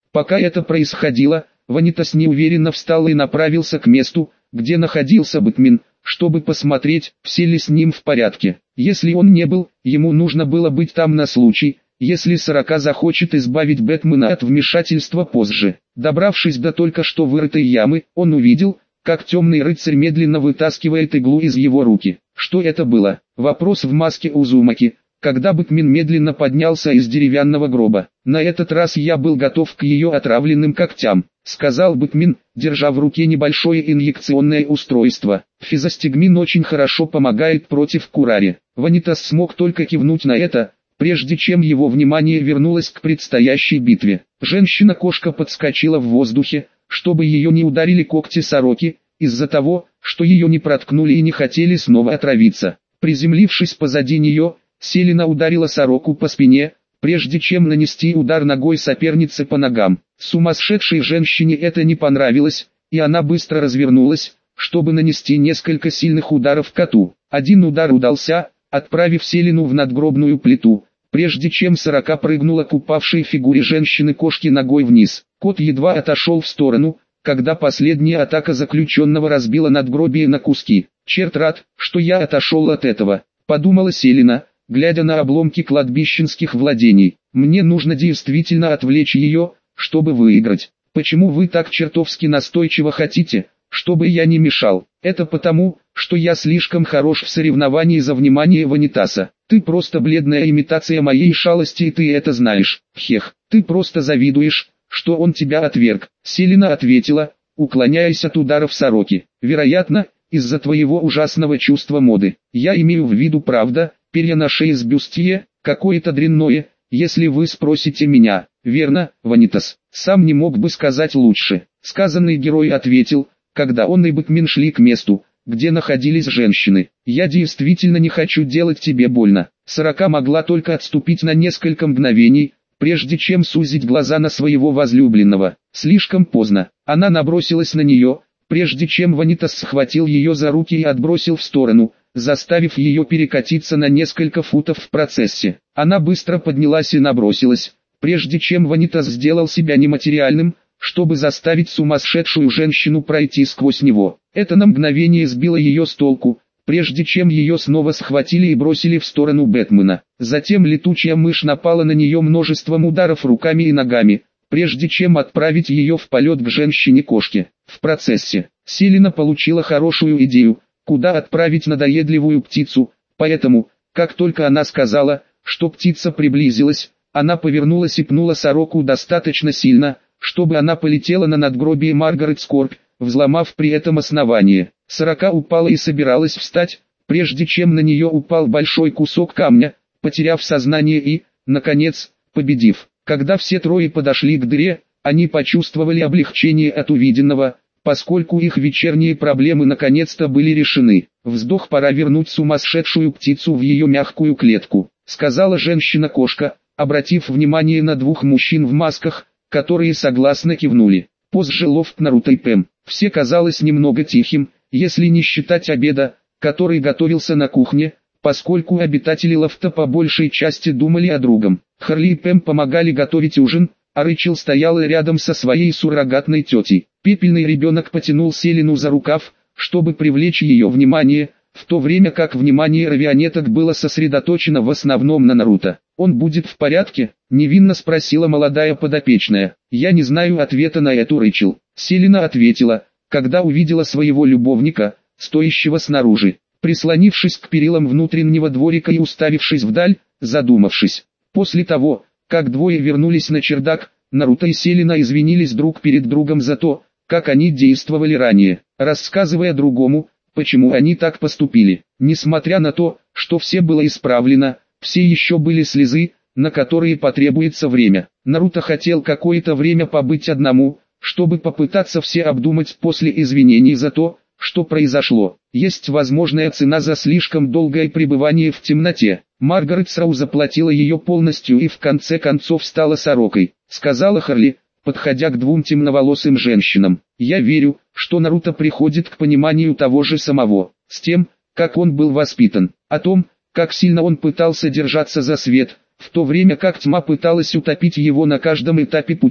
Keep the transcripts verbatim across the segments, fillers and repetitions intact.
Пока это происходило, Ванитас неуверенно встал и направился к месту, где находился Бэтмен, чтобы посмотреть, все ли с ним в порядке. Если он не был, ему нужно было быть там на случай, если Сорока захочет избавить Бэтмена от вмешательства позже. Добравшись до только что вырытой ямы, он увидел, как темный рыцарь медленно вытаскивает иглу из его руки. Что это было? Вопрос в маске Узумаки, когда Бэтмен медленно поднялся из деревянного гроба. «На этот раз я был готов к ее отравленным когтям», — сказал Бэтмен, держа в руке небольшое инъекционное устройство. «Физостигмин очень хорошо помогает против курари». Ванитас смог только кивнуть на это, прежде чем его внимание вернулось к предстоящей битве. Женщина-кошка подскочила в воздухе, чтобы ее не ударили когти сороки, из-за того, что ее не проткнули и не хотели снова отравиться. Приземлившись позади нее, Селена ударила сороку по спине, прежде чем нанести удар ногой сопернице по ногам. Сумасшедшей женщине это не понравилось, и она быстро развернулась, чтобы нанести несколько сильных ударов коту. Один удар удался, отправив Селену в надгробную плиту, прежде чем сорока прыгнула к упавшей фигуре женщины-кошки ногой вниз. Кот едва отошел в сторону, когда последняя атака заключенного разбила надгробие на куски. «Черт, рад, что я отошел от этого», — подумала Селена, глядя на обломки кладбищенских владений. «Мне нужно действительно отвлечь ее, чтобы выиграть. Почему вы так чертовски настойчиво хотите, чтобы я не мешал? Это потому, что я слишком хорош в соревновании за внимание Ванитаса. Ты просто бледная имитация моей шалости, и ты это знаешь. Хех, ты просто завидуешь, что он тебя отверг». Селена ответила, уклоняясь от ударов сороки. «Вероятно, из-за твоего ужасного чувства моды. Я имею в виду, правда, перья на шее с бюстье, какое-то дрянное, если вы спросите меня». «Верно, Ванитас, сам не мог бы сказать лучше», — сказанный герой ответил, когда он и Бэтмен шли к месту, где находились женщины. «Я действительно не хочу делать тебе больно». Сорока могла только отступить на несколько мгновений, прежде чем сузить глаза на своего возлюбленного. Слишком поздно. Она набросилась на нее, прежде чем Ванитас схватил ее за руки и отбросил в сторону, заставив ее перекатиться на несколько футов в процессе. Она быстро поднялась и набросилась, прежде чем Ванитас сделал себя нематериальным, чтобы заставить сумасшедшую женщину пройти сквозь него. Это на мгновение сбило ее с толку, прежде чем ее снова схватили и бросили в сторону Бэтмена. Затем летучая мышь напала на нее множеством ударов руками и ногами, прежде чем отправить ее в полет к женщине-кошке. В процессе Селена получила хорошую идею, куда отправить надоедливую птицу, поэтому, как только она сказала, что птица приблизилась, она повернулась и пнула сороку достаточно сильно, чтобы она полетела на надгробие Маргарет Скорбь, взломав при этом основание. Сорока упала и собиралась встать, прежде чем на нее упал большой кусок камня, потеряв сознание и, наконец, победив. Когда все трое подошли к дыре, они почувствовали облегчение от увиденного, поскольку их вечерние проблемы наконец-то были решены. «Вздох, пора вернуть сумасшедшую птицу в ее мягкую клетку», — сказала женщина-кошка, обратив внимание на двух мужчин в масках, которые согласно кивнули. Позже лофт Наруто и Пэм. Все казалось немного тихим, если не считать обеда, который готовился на кухне, поскольку обитатели лофта по большей части думали о другом. Харли и Пэм помогали готовить ужин, а Рэйчел стояла рядом со своей суррогатной тетей. Пепельный ребенок потянул Селену за рукав, чтобы привлечь ее внимание, в то время как внимание равионеток было сосредоточено в основном на Наруто. «Он будет в порядке?» — невинно спросила молодая подопечная. «Я не знаю ответа на эту, Рэйчел». Селена ответила, когда увидела своего любовника, стоящего снаружи, прислонившись к перилам внутреннего дворика и уставившись вдаль, задумавшись. После того, как двое вернулись на чердак, Наруто и Селена извинились друг перед другом за то, как они действовали ранее, рассказывая другому, почему они так поступили. Несмотря на то, что все было исправлено, все еще были слезы, на которые потребуется время. Наруто хотел какое-то время побыть одному, чтобы попытаться все обдумать после извинений за то, что произошло. Есть возможная цена за слишком долгое пребывание в темноте. Маргарет Срау заплатила ее полностью и в конце концов стала сорокой, сказала Харли, подходя к двум темноволосым женщинам. «Я верю, что Наруто приходит к пониманию того же самого, с тем, как он был воспитан, о том, как сильно он пытался держаться за свет, в то время как тьма пыталась утопить его на каждом этапе пути,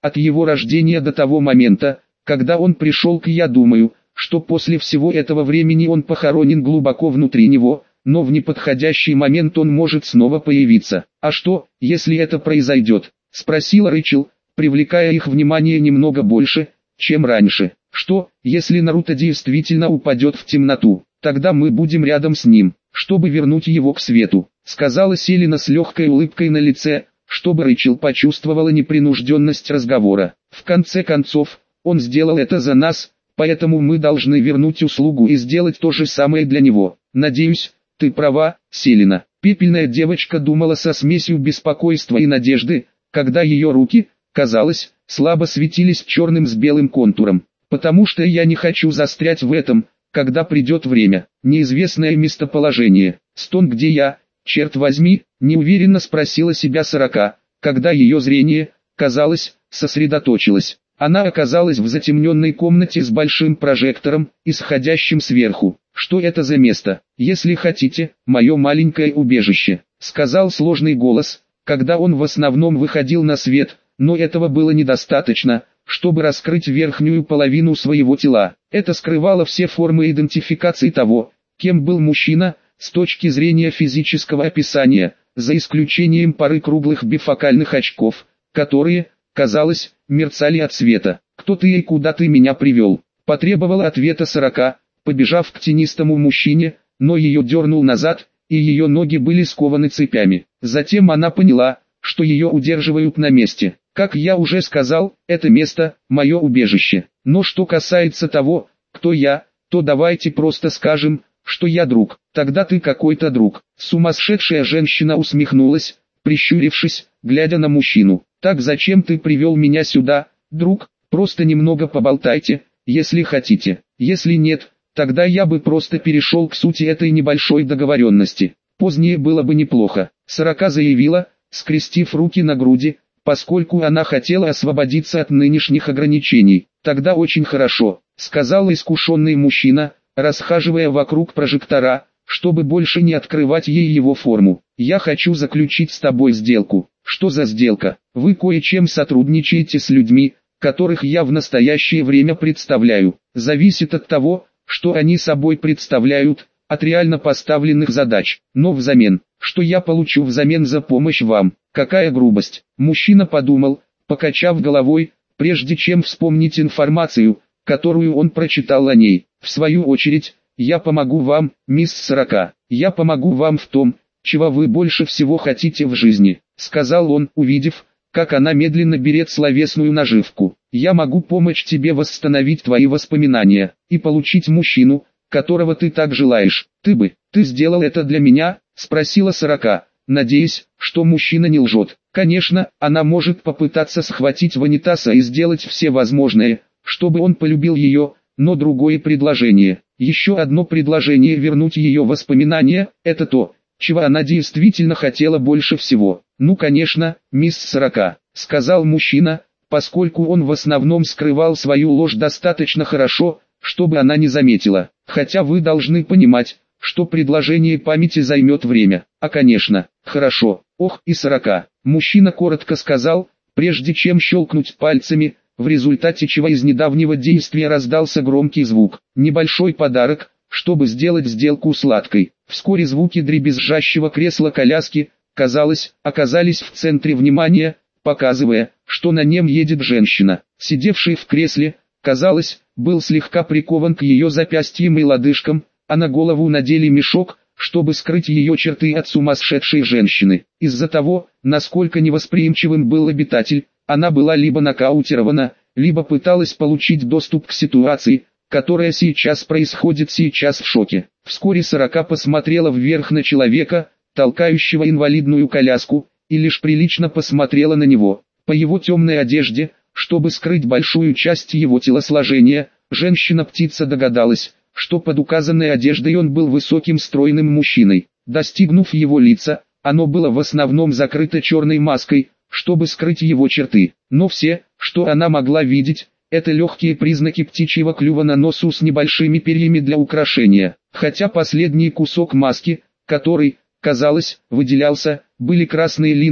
от его рождения до того момента, когда он пришел к «я думаю», что после всего этого времени он похоронен глубоко внутри него, но в неподходящий момент он может снова появиться. «А что, если это произойдет?» – спросила Рэйчел, привлекая их внимание немного больше, чем раньше. «Что, если Наруто действительно упадет в темноту? Тогда мы будем рядом с ним, чтобы вернуть его к свету», – сказала Селена с легкой улыбкой на лице, чтобы Рэйчел почувствовала непринужденность разговора. «В конце концов, он сделал это за нас, поэтому мы должны вернуть услугу и сделать то же самое для него. Надеюсь, ты права, Селена». Пепельная девочка думала со смесью беспокойства и надежды, когда ее руки, казалось, слабо светились черным с белым контуром. «Потому что я не хочу застрять в этом, когда придет время. Неизвестное местоположение. Стон, где я, черт возьми?» – неуверенно спросила себя Сорока, когда ее зрение, казалось, сосредоточилось. Она оказалась в затемненной комнате с большим прожектором, исходящим сверху. «Что это за место? Если хотите, мое маленькое убежище», — сказал сложный голос, когда он в основном выходил на свет, но этого было недостаточно, чтобы раскрыть верхнюю половину своего тела. Это скрывало все формы идентификации того, кем был мужчина, с точки зрения физического описания, за исключением пары круглых бифокальных очков, которые, казалось, мерцали от света. «Кто ты и куда ты меня привел?» – потребовала ответа Сорока, побежав к тенистому мужчине, но ее дернул назад, и ее ноги были скованы цепями. Затем она поняла, что ее удерживают на месте. «Как я уже сказал, это место – мое убежище. Но что касается того, кто я, то давайте просто скажем, что я друг. Тогда ты какой-то друг». Сумасшедшая женщина усмехнулась, прищурившись, глядя на мужчину. «Так зачем ты привел меня сюда, друг? Просто немного поболтайте, если хотите. Если нет, тогда я бы просто перешел к сути этой небольшой договоренности. Позднее было бы неплохо», — Сорока заявила, скрестив руки на груди, поскольку она хотела освободиться от нынешних ограничений. «Тогда очень хорошо», — сказал искушенный мужчина, расхаживая вокруг прожектора, чтобы больше не открывать ей его форму. «Я хочу заключить с тобой сделку». «Что за сделка?» «Вы кое-чем сотрудничаете с людьми, которых я в настоящее время представляю. Зависит от того, что они собой представляют, от реально поставленных задач. Но взамен, что я получу взамен за помощь вам?» «Какая грубость!» Мужчина подумал, покачав головой, прежде чем вспомнить информацию, которую он прочитал о ней. «В свою очередь, я помогу вам, мисс Сорока. Я помогу вам в том, чего вы больше всего хотите в жизни», — сказал он, увидев, как она медленно берет словесную наживку. «Я могу помочь тебе восстановить твои воспоминания и получить мужчину, которого ты так желаешь. Ты бы, ты сделал это для меня?» — спросила Сорока, надеясь, что мужчина не лжет. Конечно, она может попытаться схватить Ванитаса и сделать все возможное, чтобы он полюбил ее, но другое предложение, еще одно предложение вернуть ее воспоминания, это то, чего она действительно хотела больше всего. «Ну конечно, мисс Сорока», — сказал мужчина, поскольку он в основном скрывал свою ложь достаточно хорошо, чтобы она не заметила. «Хотя вы должны понимать, что предложение памяти займет время. А конечно, хорошо, ох и Сорока», — мужчина коротко сказал, прежде чем щелкнуть пальцами, в результате чего из недавнего действия раздался громкий звук. Небольшой подарок, чтобы сделать сделку сладкой. Вскоре звуки дребезжащего кресла-коляски, казалось, оказались в центре внимания, показывая, что на нем едет женщина. Сидевший в кресле, казалось, был слегка прикован к ее запястьям и лодыжкам, а на голову надели мешок, чтобы скрыть ее черты от сумасшедшей женщины. Из-за того, насколько невосприимчивым был обитатель, она была либо нокаутирована, либо пыталась получить доступ к ситуации, которая сейчас происходит сейчас в шоке. Вскоре Сорока посмотрела вверх на человека, толкающего инвалидную коляску, и лишь прилично посмотрела на него. По его темной одежде, чтобы скрыть большую часть его телосложения, женщина-птица догадалась, что под указанной одеждой он был высоким стройным мужчиной. Достигнув его лица, оно было в основном закрыто черной маской, чтобы скрыть его черты. Но все, что она могла видеть, это легкие признаки птичьего клюва на носу с небольшими перьями для украшения. Хотя последний кусок маски, который, казалось, выделялся, были красные линзы,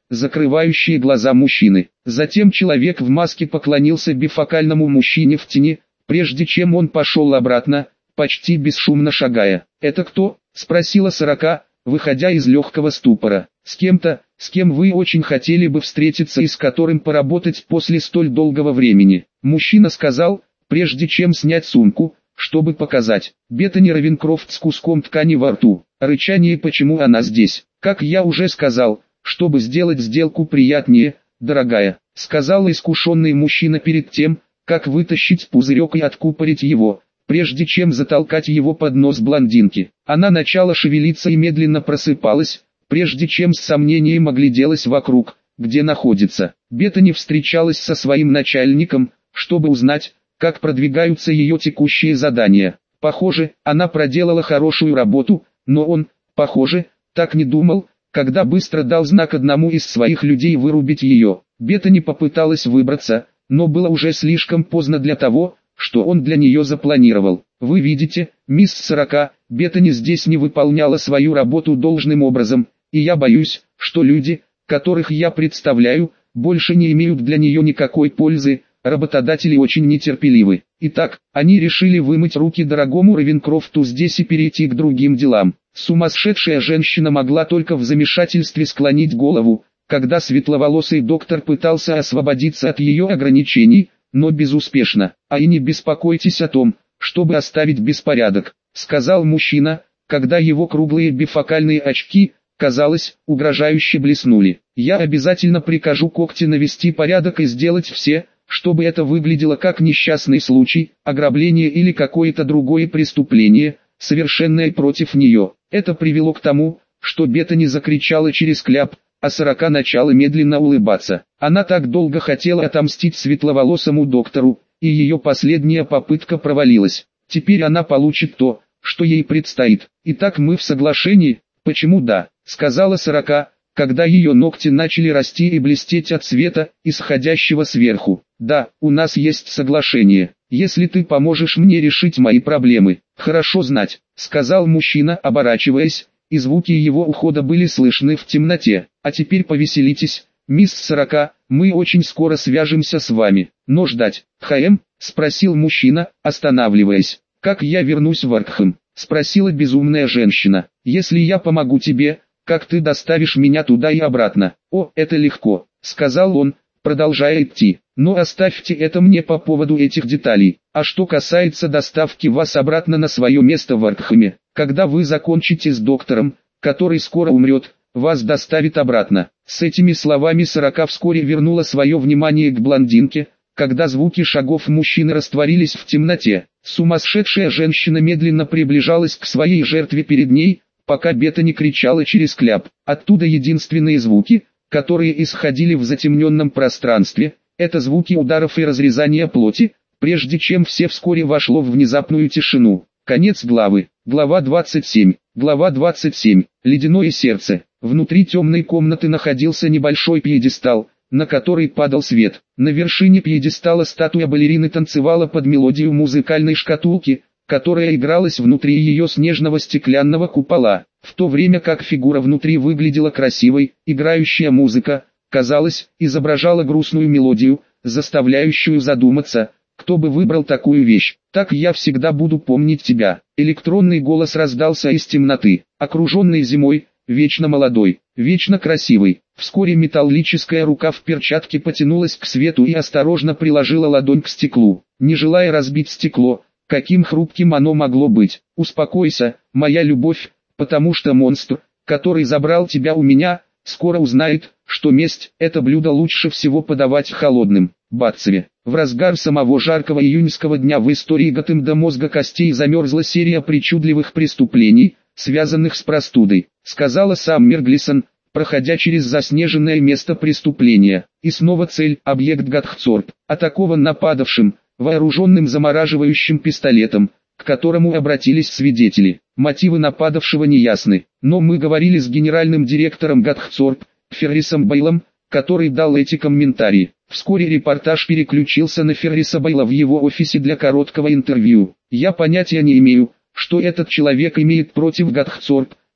закрывающие глаза мужчины. Затем человек в маске поклонился бифокальному мужчине в тени, прежде чем он пошел обратно, почти бесшумно шагая. «Это кто?» – спросила Сорока, выходя из легкого ступора. «С кем-то, с кем вы очень хотели бы встретиться и с которым поработать после столь долгого времени», – мужчина сказал, прежде чем снять сумку, чтобы показать Беттани Равенкрофт с куском ткани во рту. Рычание «почему она здесь?» «Как я уже сказал, чтобы сделать сделку приятнее, дорогая», — сказал искушенный мужчина перед тем, как вытащить пузырек и откупорить его, прежде чем затолкать его под нос блондинки. Она начала шевелиться и медленно просыпалась, прежде чем с сомнением огляделась вокруг, где находится. Беттани встречалась со своим начальником, чтобы узнать, как продвигаются ее текущие задания. Похоже, она проделала хорошую работу, но он, похоже, так не думал, когда быстро дал знак одному из своих людей вырубить ее. Беттани попыталась выбраться, но было уже слишком поздно для того, что он для нее запланировал. «Вы видите, мисс Сорока, Беттани здесь не выполняла свою работу должным образом, и я боюсь, что люди, которых я представляю, больше не имеют для нее никакой пользы». Работодатели очень нетерпеливы. Итак, они решили вымыть руки дорогому Равенкрофту здесь и перейти к другим делам. Сумасшедшая женщина могла только в замешательстве склонить голову, когда светловолосый доктор пытался освободиться от ее ограничений, но безуспешно. «А и не беспокойтесь о том, чтобы оставить беспорядок», — сказал мужчина, когда его круглые бифокальные очки, казалось, угрожающе блеснули. «Я обязательно прикажу Когти навести порядок и сделать все, чтобы это выглядело как несчастный случай, ограбление или какое-то другое преступление, совершенное против нее». Это привело к тому, что Беттани закричала через кляп, а Сорока начала медленно улыбаться. Она так долго хотела отомстить светловолосому доктору, и ее последняя попытка провалилась. Теперь она получит то, что ей предстоит. «Итак, мы в соглашении?» «Почему да?» — сказала Сорока, когда ее ногти начали расти и блестеть от света, исходящего сверху. «Да, у нас есть соглашение. Если ты поможешь мне решить мои проблемы». «Хорошо знать», — сказал мужчина, оборачиваясь, и звуки его ухода были слышны в темноте. «А теперь повеселитесь, мисс Сорока, мы очень скоро свяжемся с вами». «Но ждать, Хэм?» — спросил мужчина, останавливаясь. «Как я вернусь в Аркхэм?» — спросила безумная женщина. «Если я помогу тебе, как ты доставишь меня туда и обратно?» «О, это легко», — сказал он, продолжая идти. «Но оставьте это мне по поводу этих деталей. А что касается доставки вас обратно на свое место в Аркхэме, когда вы закончите с доктором, который скоро умрет, вас доставит обратно». С этими словами Сорока вскоре вернула свое внимание к блондинке, когда звуки шагов мужчины растворились в темноте. Сумасшедшая женщина медленно приближалась к своей жертве перед ней, пока Беттани кричала через кляп. Оттуда единственные звуки, которые исходили в затемненном пространстве, это звуки ударов и разрезания плоти, прежде чем все вскоре вошло в внезапную тишину. Конец главы. Глава двадцать семь. Глава двадцать семь. Ледяное сердце. Внутри темной комнаты находился небольшой пьедестал, на который падал свет. На вершине пьедестала статуя балерины танцевала под мелодию музыкальной шкатулки, которая игралась внутри ее снежного стеклянного купола. В то время как фигура внутри выглядела красивой, играющая музыка, казалось, изображала грустную мелодию, заставляющую задуматься, кто бы выбрал такую вещь. «Так я всегда буду помнить тебя». Электронный голос раздался из темноты, окруженный зимой, вечно молодой, вечно красивый. Вскоре металлическая рука в перчатке потянулась к свету и осторожно приложила ладонь к стеклу, не желая разбить стекло, каким хрупким оно могло быть. «Успокойся, моя любовь, потому что монстр, который забрал тебя у меня, скоро узнает, что месть – это блюдо лучше всего подавать холодным». Батцеве. В разгар самого жаркого июньского дня в истории Готэм до мозга костей замерзла серия причудливых преступлений, связанных с простудой, сказала Саммер Глисон, проходя через заснеженное место преступления. И снова цель – объект Готхцорп, атакован нападавшим, вооруженным замораживающим пистолетом, к которому обратились свидетели. Мотивы нападавшего неясны, но мы говорили с генеральным директором Готхцорп, Феррисом Бейлом, который дал эти комментарии. Вскоре репортаж переключился на Ферриса Бейла в его офисе для короткого интервью. «Я понятия не имею, что этот человек имеет против Готхцорп»,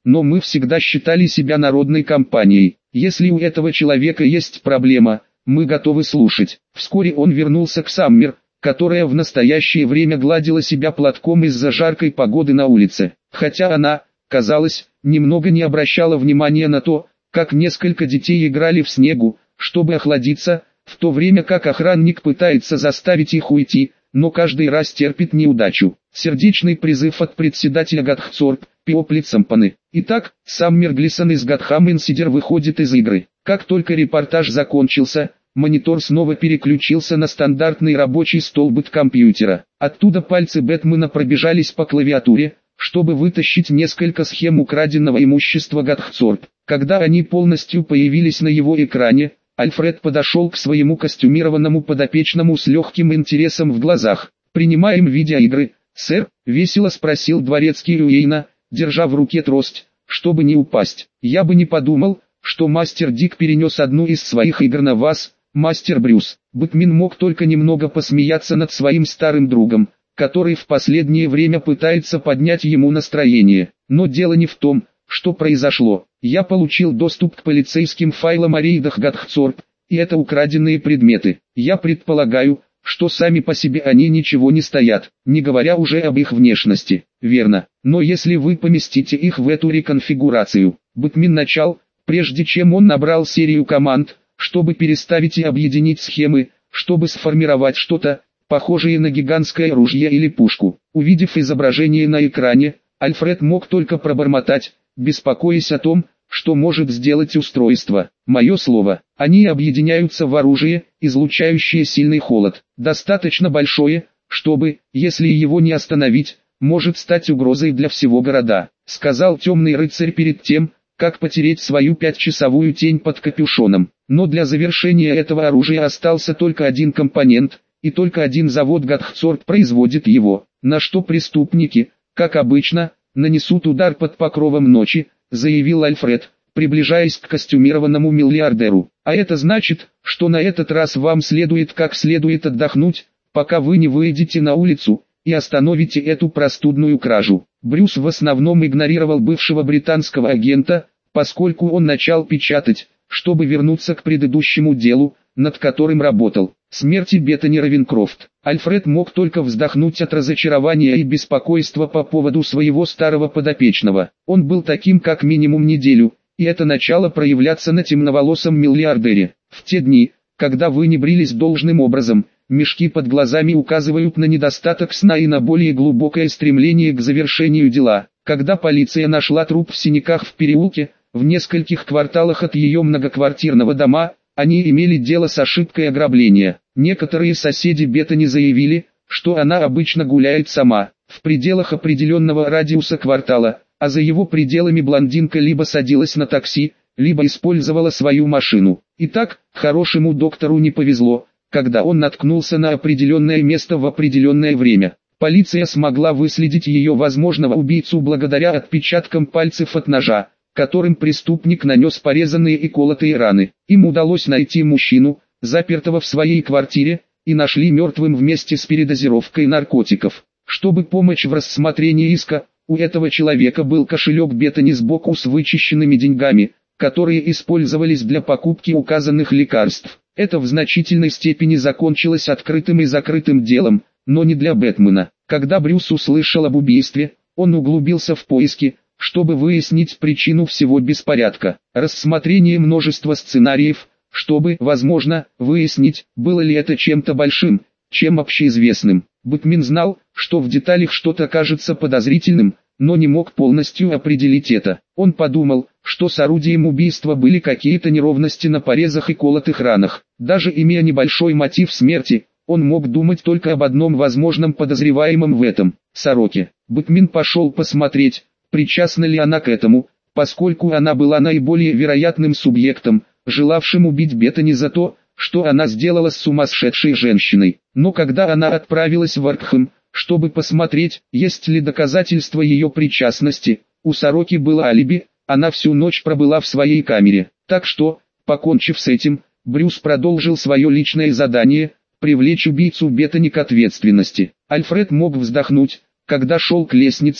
но мы всегда считали себя народной компанией. Если у этого человека есть проблема, мы готовы слушать». Вскоре он вернулся к Саммер, которая в настоящее время гладила себя платком из-за жаркой погоды на улице. Хотя она, казалось, немного не обращала внимания на то, как несколько детей играли в снегу, чтобы охладиться, в то время как охранник пытается заставить их уйти, но каждый раз терпит неудачу. Сердечный призыв от председателя Гадхцорп, Пиопли Цампаны. Итак, Саммер Глисон из Гадхам Инсидер выходит из игры. Как только репортаж закончился, монитор снова переключился на стандартный рабочий столбик компьютера. Оттуда пальцы Бэтмена пробежались по клавиатуре, чтобы вытащить несколько схем украденного имущества Гадхцорп. Когда они полностью появились на его экране, Альфред подошел к своему костюмированному подопечному с легким интересом в глазах. «Принимаем видеоигры, сэр?» — весело спросил дворецкий Уэйна, держа в руке трость, чтобы не упасть. «Я бы не подумал, что мастер Дик перенес одну из своих игр на вас, мастер Брюс». Бэтмен мог только немного посмеяться над своим старым другом, который в последнее время пытается поднять ему настроение. Но дело не в том, что произошло. Я получил доступ к полицейским файлам о рейдах Гадхцорп, и это украденные предметы. Я предполагаю, что сами по себе они ничего не стоят, не говоря уже об их внешности. Верно. Но если вы поместите их в эту реконфигурацию, Бэтмен начал, прежде чем он набрал серию команд, чтобы переставить и объединить схемы, чтобы сформировать что-то, похожее на гигантское ружье или пушку. Увидев изображение на экране, Альфред мог только пробормотать, беспокоясь о том, что может сделать устройство. Мое слово, они объединяются в оружие, излучающее сильный холод, достаточно большое, чтобы, если его не остановить, может стать угрозой для всего города, сказал темный рыцарь перед тем, как потереть свою пятичасовую тень под капюшоном. Но для завершения этого оружия остался только один компонент, и только один завод Гадхцорп производит его, на что преступники, как обычно, нанесут удар под покровом ночи, заявил Альфред, приближаясь к костюмированному миллиардеру. А это значит, что на этот раз вам следует как следует отдохнуть, пока вы не выйдете на улицу и остановите эту простудную кражу. Брюс в основном игнорировал бывшего британского агента, поскольку он начал печатать, чтобы вернуться к предыдущему делу, над которым работал. Смерти Беттани Равенкрофт. Альфред мог только вздохнуть от разочарования и беспокойства по поводу своего старого подопечного. Он был таким как минимум неделю, и это начало проявляться на темноволосом миллиардере. В те дни, когда вы не брились должным образом, мешки под глазами указывают на недостаток сна и на более глубокое стремление к завершению дела. Когда полиция нашла труп в синяках в переулке, в нескольких кварталах от ее многоквартирного дома, они имели дело с ошибкой ограбления. Некоторые соседи Беттани заявили, что она обычно гуляет сама, в пределах определенного радиуса квартала, а за его пределами блондинка либо садилась на такси, либо использовала свою машину. Итак, хорошему доктору не повезло, когда он наткнулся на определенное место в определенное время. Полиция смогла выследить ее возможного убийцу благодаря отпечаткам пальцев от ножа, которым преступник нанес порезанные и колотые раны. Им удалось найти мужчину, запертого в своей квартире, и нашли мертвым вместе с передозировкой наркотиков. Чтобы помочь в рассмотрении иска, у этого человека был кошелек Беттани сбоку с вычищенными деньгами, которые использовались для покупки указанных лекарств. Это в значительной степени закончилось открытым и закрытым делом, но не для Бэтмена. Когда Брюс услышал об убийстве, он углубился в поиски, чтобы выяснить причину всего беспорядка. Рассмотрение множества сценариев, чтобы, возможно, выяснить, было ли это чем-то большим, чем общеизвестным. Бэтмен знал, что в деталях что-то кажется подозрительным, но не мог полностью определить это. Он подумал, что с орудием убийства были какие-то неровности на порезах и колотых ранах. Даже имея небольшой мотив смерти, он мог думать только об одном возможном подозреваемом в этом – сороке. Бэтмен пошел посмотреть, причастна ли она к этому, поскольку она была наиболее вероятным субъектом, желавшим убить Беттани за то, что она сделала с сумасшедшей женщиной. Но когда она отправилась в Аркхэм, чтобы посмотреть, есть ли доказательства ее причастности, у сороки было алиби, она всю ночь пробыла в своей камере. Так что, покончив с этим, Брюс продолжил свое личное задание – привлечь убийцу Беттани к ответственности. Альфред мог вздохнуть, когда шел к лестнице,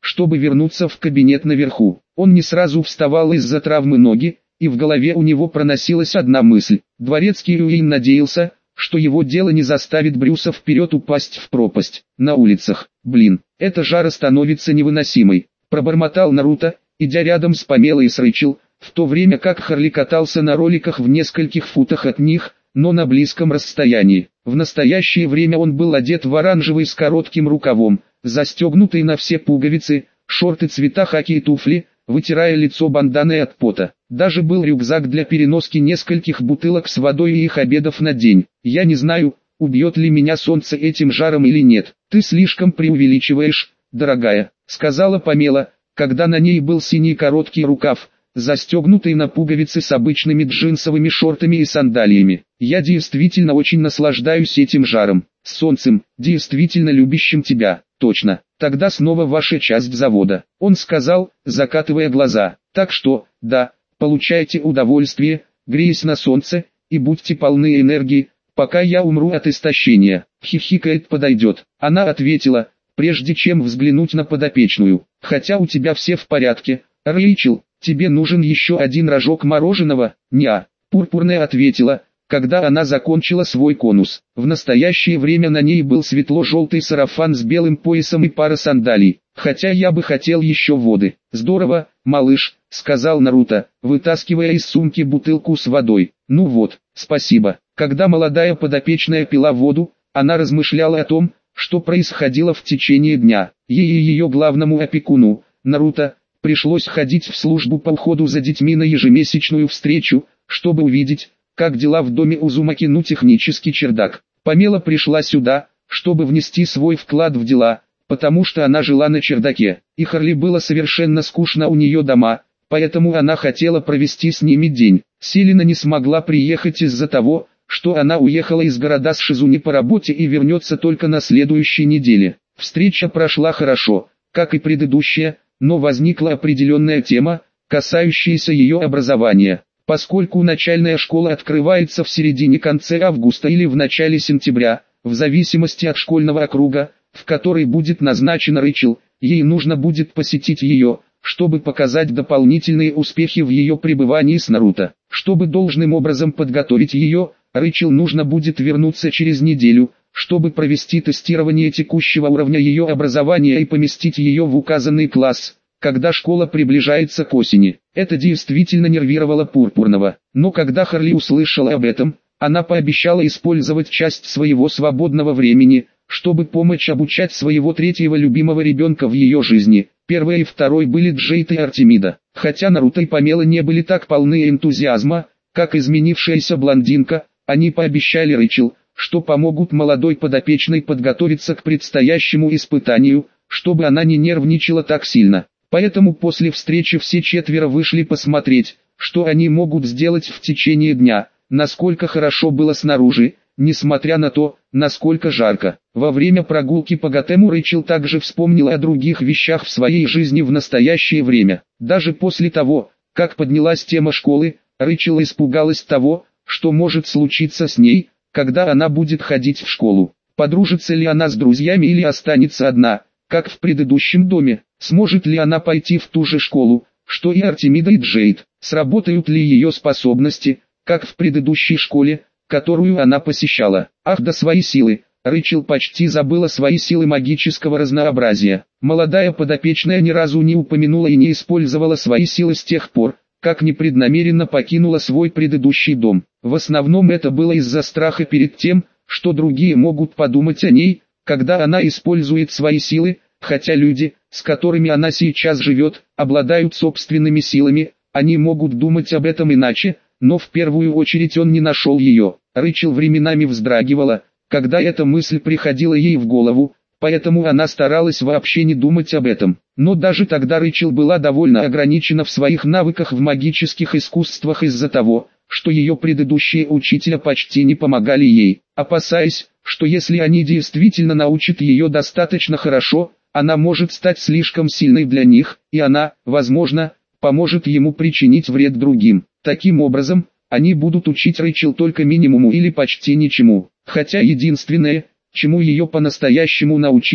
чтобы вернуться в кабинет наверху. Он не сразу вставал из-за травмы ноги, и в голове у него проносилась одна мысль. Дворецкий Уэйн надеялся, что его дело не заставит Брюса вперед упасть в пропасть. На улицах, блин, эта жара становится невыносимой, пробормотал Наруто, идя рядом с Памелой и с Рэйчел, в то время как Харли катался на роликах в нескольких футах от них, но на близком расстоянии. В настоящее время он был одет в оранжевый с коротким рукавом, застегнутый на все пуговицы, шорты цвета хаки и туфли, вытирая лицо банданой от пота. Даже был рюкзак для переноски нескольких бутылок с водой и их обедов на день. Я не знаю, убьет ли меня солнце этим жаром или нет. Ты слишком преувеличиваешь, дорогая, сказала Памела, когда на ней был синий короткий рукав, застегнутый на пуговицы с обычными джинсовыми шортами и сандалиями. Я действительно очень наслаждаюсь этим жаром, солнцем, действительно любящим тебя. Точно, тогда снова ваша часть завода. Он сказал, закатывая глаза. Так что, да, получайте удовольствие, греясь на солнце, и будьте полны энергии, пока я умру от истощения. Хихикает подойдет. Она ответила, прежде чем взглянуть на подопечную. Хотя у тебя все в порядке, Рэйчел, тебе нужен еще один рожок мороженого? Неа. Пурпурная ответила, когда она закончила свой конус. В настоящее время на ней был светло-желтый сарафан с белым поясом и пара сандалий. Хотя я бы хотел еще воды. Здорово, малыш, сказал Наруто, вытаскивая из сумки бутылку с водой. Ну вот, спасибо. Когда молодая подопечная пила воду, она размышляла о том, что происходило в течение дня. Ей и ее главному опекуну, Наруто, пришлось ходить в службу по уходу за детьми на ежемесячную встречу, чтобы увидеть, как дела в доме Узумаки, ну технический чердак. Памела пришла сюда, чтобы внести свой вклад в дела, потому что она жила на чердаке, и Харли было совершенно скучно у нее дома, поэтому она хотела провести с ними день. Селина не смогла приехать из-за того, что она уехала из города с Шизуни по работе и вернется только на следующей неделе. Встреча прошла хорошо, как и предыдущая, но возникла определенная тема, касающаяся ее образования. Поскольку начальная школа открывается в середине-конце августа или в начале сентября, в зависимости от школьного округа, в который будет назначена Рэйчел, ей нужно будет посетить ее, чтобы показать дополнительные успехи в ее пребывании с Наруто. Чтобы должным образом подготовить ее, Рэйчел нужно будет вернуться через неделю, чтобы провести тестирование текущего уровня ее образования и поместить ее в указанный класс, когда школа приближается к осени. Это действительно нервировало Пурпурного, но когда Харли услышала об этом, она пообещала использовать часть своего свободного времени, чтобы помочь обучать своего третьего любимого ребенка в ее жизни. Первый и второй были Джейд и Артемида. Хотя Наруто и Памела не были так полны энтузиазма, как изменившаяся блондинка, они пообещали Рэйчел, что помогут молодой подопечной подготовиться к предстоящему испытанию, чтобы она не нервничала так сильно. Поэтому после встречи все четверо вышли посмотреть, что они могут сделать в течение дня, насколько хорошо было снаружи, несмотря на то, насколько жарко. Во время прогулки по Готэму Рэйчел также вспомнила о других вещах в своей жизни в настоящее время. Даже после того, как поднялась тема школы, Рэйчел испугалась того, что может случиться с ней, когда она будет ходить в школу. Подружится ли она с друзьями или останется одна, как в предыдущем доме? Сможет ли она пойти в ту же школу, что и Артемида и Джейд? Сработают ли ее способности, как в предыдущей школе, которую она посещала? Ах да свои силы! Рэйчел почти забыла свои силы магического разнообразия. Молодая подопечная ни разу не упомянула и не использовала свои силы с тех пор, как непреднамеренно покинула свой предыдущий дом. В основном это было из-за страха перед тем, что другие могут подумать о ней, когда она использует свои силы, хотя люди, с которыми она сейчас живет, обладают собственными силами, они могут думать об этом иначе, но в первую очередь он не нашел ее. Рэйчел временами вздрагивала, когда эта мысль приходила ей в голову, поэтому она старалась вообще не думать об этом. Но даже тогда Рэйчел была довольно ограничена в своих навыках в магических искусствах из-за того, что ее предыдущие учителя почти не помогали ей, опасаясь, что если они действительно научат ее достаточно хорошо, она может стать слишком сильной для них, и она, возможно, поможет ему причинить вред другим. Таким образом, они будут учить Рэйчел только минимуму или почти ничему. Хотя единственное, чему ее по-настоящему научили,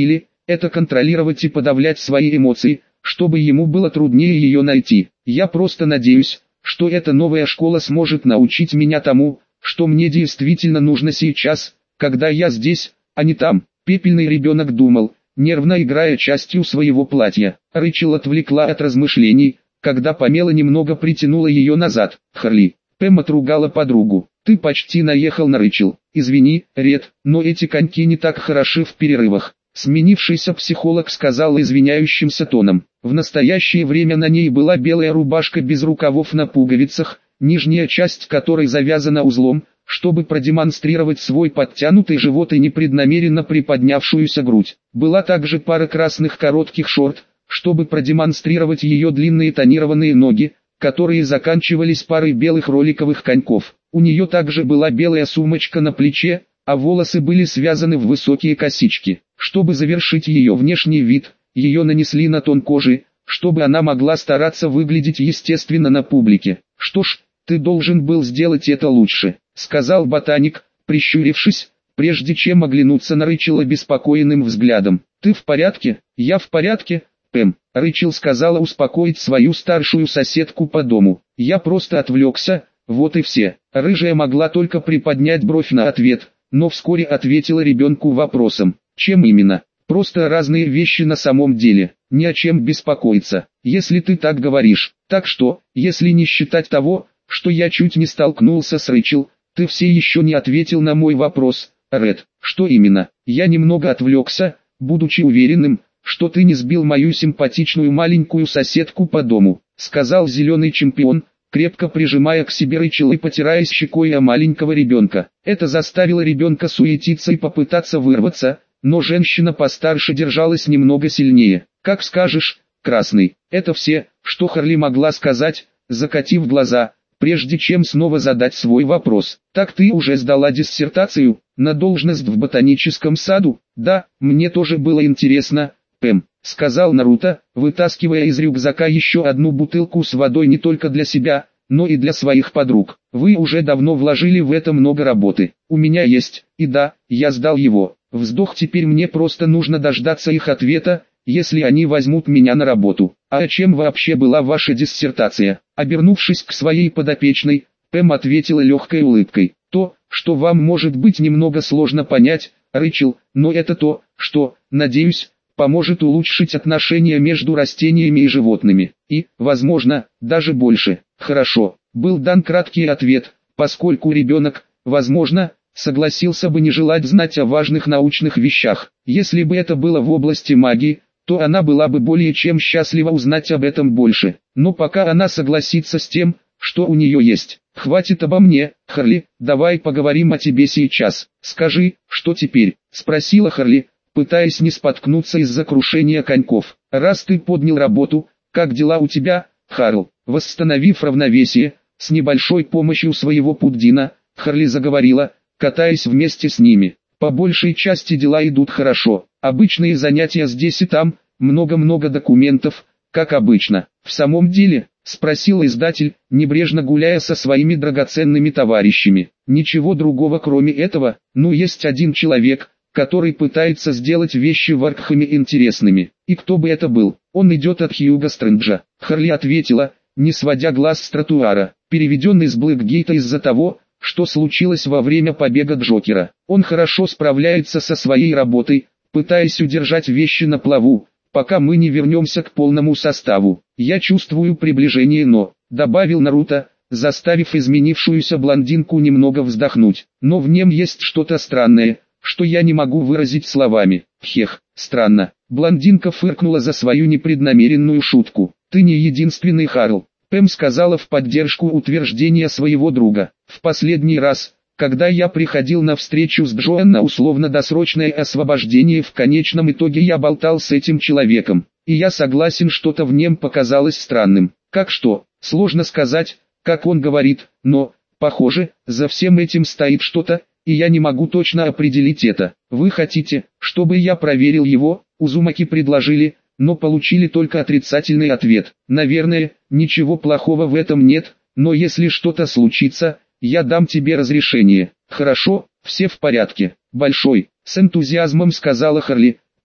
это контролировать и подавлять свои эмоции, чтобы ему было труднее ее найти. Я просто надеюсь, что эта новая школа сможет научить меня тому, что мне действительно нужно сейчас, когда я здесь, а не там. Пепельный ребенок думал, нервно играя частью своего платья. Рэйчел отвлекла от размышлений, когда Памела немного притянула ее назад. Харли. Пэм отругала подругу. Ты почти наехал на Рэйчел. Извини, Ред, но эти коньки не так хороши в перерывах. Сменившийся психолог сказал извиняющимся тоном. В настоящее время на ней была белая рубашка без рукавов на пуговицах, нижняя часть которой завязана узлом, чтобы продемонстрировать свой подтянутый живот и непреднамеренно приподнявшуюся грудь. Была также пара красных коротких шорт, чтобы продемонстрировать ее длинные тонированные ноги, которые заканчивались парой белых роликовых коньков. У нее также была белая сумочка на плече, а волосы были связаны в высокие косички. Чтобы завершить ее внешний вид, ее нанесли на тон кожи, чтобы она могла стараться выглядеть естественно на публике. «Что ж, ты должен был сделать это лучше», — сказал ботаник, прищурившись, прежде чем оглянуться на Рэйчел обеспокоенным взглядом. «Ты в порядке?» «Я в порядке, Пэм», — Рэйчел сказала успокоить свою старшую соседку по дому. «Я просто отвлекся, вот и все». Рыжая могла только приподнять бровь на ответ, но вскоре ответила ребенку вопросом. «Чем именно?» «Просто разные вещи на самом деле, ни о чем беспокоиться, если ты так говоришь. Так что, если не считать того, что я чуть не столкнулся с Рэйчел, ты все еще не ответил на мой вопрос, Ред». «Что именно?» «Я немного отвлекся, будучи уверенным, что ты не сбил мою симпатичную маленькую соседку по дому», сказал зеленый чемпион, крепко прижимая к себе Рэйчел и потираясь щекой о маленького ребенка. Это заставило ребенка суетиться и попытаться вырваться, но женщина постарше держалась немного сильнее. «Как скажешь, Красный». Это все, что Харли могла сказать, закатив глаза, прежде чем снова задать свой вопрос. «Так ты уже сдала диссертацию на должность в ботаническом саду?» «Да, мне тоже было интересно, Пэм», — сказал Наруто, вытаскивая из рюкзака еще одну бутылку с водой не только для себя, но и для своих подруг. «Вы уже давно вложили в это много работы. У меня есть, и да, я сдал его. Вздох, теперь мне просто нужно дождаться их ответа, если они возьмут меня на работу». «А о чем вообще была ваша диссертация?» Обернувшись к своей подопечной, Пэм ответила легкой улыбкой. «То, что вам может быть немного сложно понять, Рэйчел, но это то, что, надеюсь, поможет улучшить отношения между растениями и животными. И, возможно, даже больше». «Хорошо», был дан краткий ответ, поскольку ребенок, возможно, согласился бы не желать знать о важных научных вещах. Если бы это было в области магии, то она была бы более чем счастлива узнать об этом больше. Но пока она согласится с тем, что у нее есть. «Хватит обо мне, Харли, давай поговорим о тебе сейчас. Скажи, что теперь?» — спросила Харли, пытаясь не споткнуться из-за крушения коньков. «Раз ты поднял работу, как дела у тебя, Харл?» Восстановив равновесие, с небольшой помощью своего пуддина, Харли заговорила, катаясь вместе с ними. «По большей части дела идут хорошо. Обычные занятия здесь и там, много-много документов, как обычно». «В самом деле?» — спросил издатель, небрежно гуляя со своими драгоценными товарищами. «Ничего другого кроме этого, ну есть один человек, который пытается сделать вещи в Аркхаме интересными. И кто бы это был?» «Он идет от Хьюга Стрэнджа», — Харли ответила, не сводя глаз с тротуара. «Переведенный с Блэкгейта из-за того, что случилось во время побега Джокера. Он хорошо справляется со своей работой, пытаясь удержать вещи на плаву, пока мы не вернемся к полному составу. Я чувствую приближение, но», — добавил Наруто, заставив изменившуюся блондинку немного вздохнуть. «Но в нем есть что-то странное, что я не могу выразить словами». «Хех, странно». Блондинка фыркнула за свою непреднамеренную шутку. «Ты не единственный, Харл», — Пэм сказала в поддержку утверждения своего друга. «В последний раз, когда я приходил на встречу с Джоан на условно-досрочное освобождение, в конечном итоге я болтал с этим человеком, и я согласен, что-то в нем показалось странным. Как что, сложно сказать, как он говорит, но, похоже, за всем этим стоит что-то, и я не могу точно определить это. Вы хотите, чтобы я проверил его?» Узумаки предложили, но получили только отрицательный ответ. «Наверное, ничего плохого в этом нет, но если что-то случится, я дам тебе разрешение». «Хорошо, все в порядке». «Большой», — с энтузиазмом сказала Харли,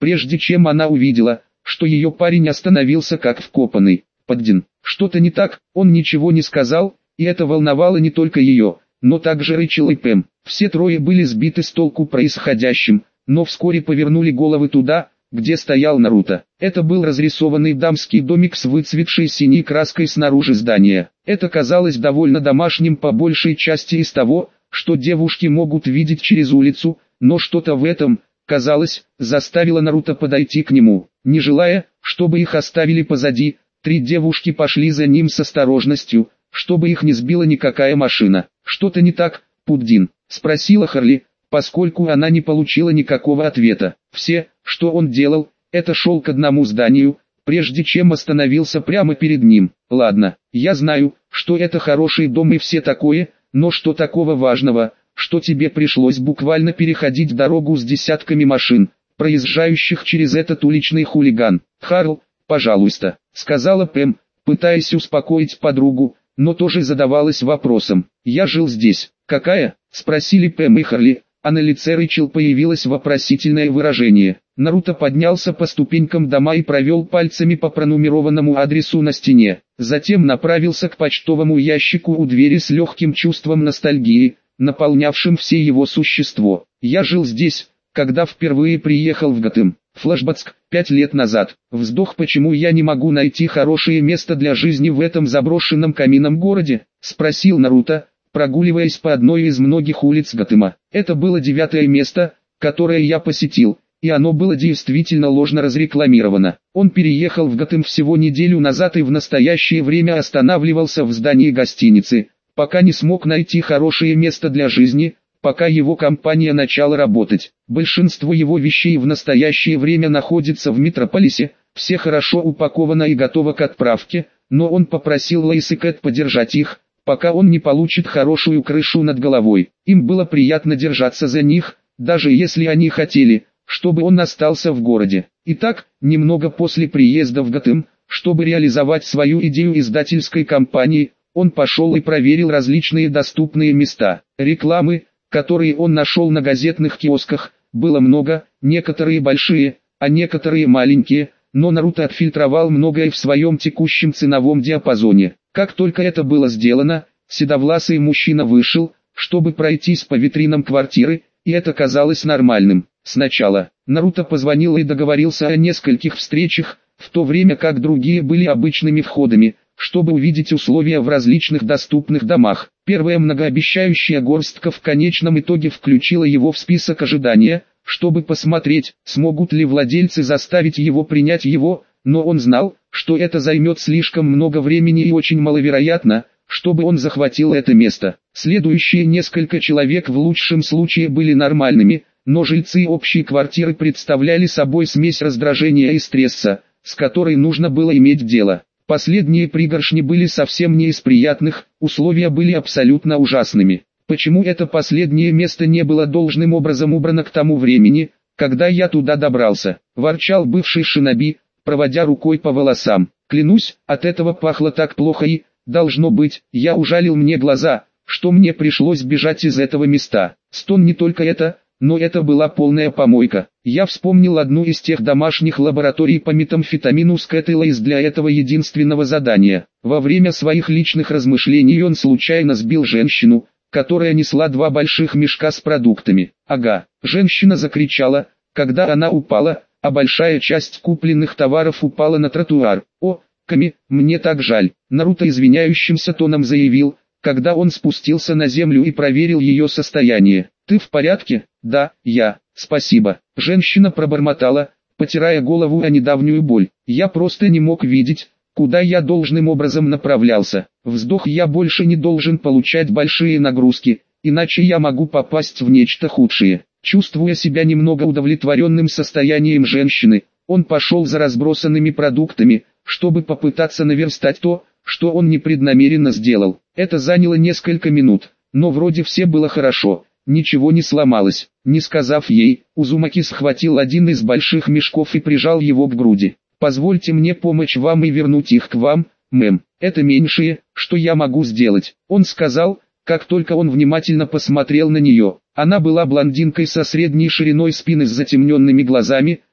прежде чем она увидела, что ее парень остановился как вкопанный. Поддин, что-то не так, он ничего не сказал, и это волновало не только ее, но также Рэйчел и Пэм. Все трое были сбиты с толку происходящим, но вскоре повернули головы туда, где стоял Наруто. Это был разрисованный дамский домик с выцветшей синей краской снаружи здания. Это казалось довольно домашним по большей части из того, что девушки могут видеть через улицу, но что-то в этом, казалось, заставило Наруто подойти к нему. Не желая, чтобы их оставили позади, три девушки пошли за ним с осторожностью, чтобы их не сбила никакая машина. «Что-то не так, Пуддин?» – спросила Харли, поскольку она не получила никакого ответа. Все, что он делал, это шел к одному зданию, прежде чем остановился прямо перед ним. «Ладно, я знаю, что это хороший дом и все такое, но что такого важного, что тебе пришлось буквально переходить дорогу с десятками машин, проезжающих через этот уличный хулиган?» «Харл, пожалуйста», — сказала Пэм, пытаясь успокоить подругу, но тоже задавалась вопросом. «Я жил здесь». «Какая?» — спросили Пэм и Харли, а на лице Рэйчел появилось вопросительное выражение. Наруто поднялся по ступенькам дома и провел пальцами по пронумерованному адресу на стене. Затем направился к почтовому ящику у двери с легким чувством ностальгии, наполнявшим все его существо. «Я жил здесь, когда впервые приехал в Готэм. Флэшбэк, пять лет назад. Вздох, почему я не могу найти хорошее место для жизни в этом заброшенном каминном городе?» — спросил Наруто, прогуливаясь по одной из многих улиц Готэма. «Это было девятое место, которое я посетил, и оно было действительно ложно разрекламировано. Он переехал в Готэм всего неделю назад и в настоящее время останавливался в здании гостиницы, пока не смог найти хорошее место для жизни, пока его компания начала работать. Большинство его вещей в настоящее время находится в Метрополисе, все хорошо упаковано и готово к отправке, но он попросил Лейс и Кэт подержать их, пока он не получит хорошую крышу над головой. Им было приятно держаться за них, даже если они хотели, чтобы он остался в городе. Итак, немного после приезда в Готэм, чтобы реализовать свою идею издательской компании, он пошел и проверил различные доступные места. Рекламы, которые он нашел на газетных киосках, было много, некоторые большие, а некоторые маленькие, но Наруто отфильтровал многое в своем текущем ценовом диапазоне. Как только это было сделано, седовласый мужчина вышел, чтобы пройтись по витринам квартиры, и это казалось нормальным. Сначала Наруто позвонил и договорился о нескольких встречах, в то время как другие были обычными входами, чтобы увидеть условия в различных доступных домах. Первая многообещающая горстка в конечном итоге включила его в список ожидания, чтобы посмотреть, смогут ли владельцы заставить его принять его, но он знал, что это займет слишком много времени и очень маловероятно, чтобы он захватил это место. Следующие несколько человек в лучшем случае были нормальными, но жильцы общей квартиры представляли собой смесь раздражения и стресса, с которой нужно было иметь дело. Последние пригоршни были совсем не из приятных, условия были абсолютно ужасными. Почему это последнее место не было должным образом убрано к тому времени, когда я туда добрался? Ворчал бывший шиноби, проводя рукой по волосам. Клянусь, от этого пахло так плохо и, должно быть, я ужалил мне глаза, что мне пришлось бежать из этого места. Стон не только это, но это была полная помойка. Я вспомнил одну из тех домашних лабораторий по метамфетамину с Кэт и Лейс для этого единственного задания. Во время своих личных размышлений он случайно сбил женщину, которая несла два больших мешка с продуктами. Ага, женщина закричала, когда она упала, а большая часть купленных товаров упала на тротуар. «О, Ками, мне так жаль», Наруто извиняющимся тоном заявил, когда он спустился на землю и проверил ее состояние. «Ты в порядке?» «Да, я, спасибо». Женщина пробормотала, потирая голову о недавнюю боль. «Я просто не мог видеть, куда я должным образом направлялся. Вздох, я больше не должен получать большие нагрузки, иначе я могу попасть в нечто худшее». Чувствуя себя немного удовлетворенным состоянием женщины, он пошел за разбросанными продуктами, чтобы попытаться наверстать то, что он непреднамеренно сделал. Это заняло несколько минут, но вроде все было хорошо, ничего не сломалось. Не сказав ей, Узумаки схватил один из больших мешков и прижал его к груди. «Позвольте мне помочь вам и вернуть их к вам, мэм. Это меньшее, что я могу сделать», он сказал, как только он внимательно посмотрел на нее. Она была блондинкой со средней шириной спины с затемненными глазами,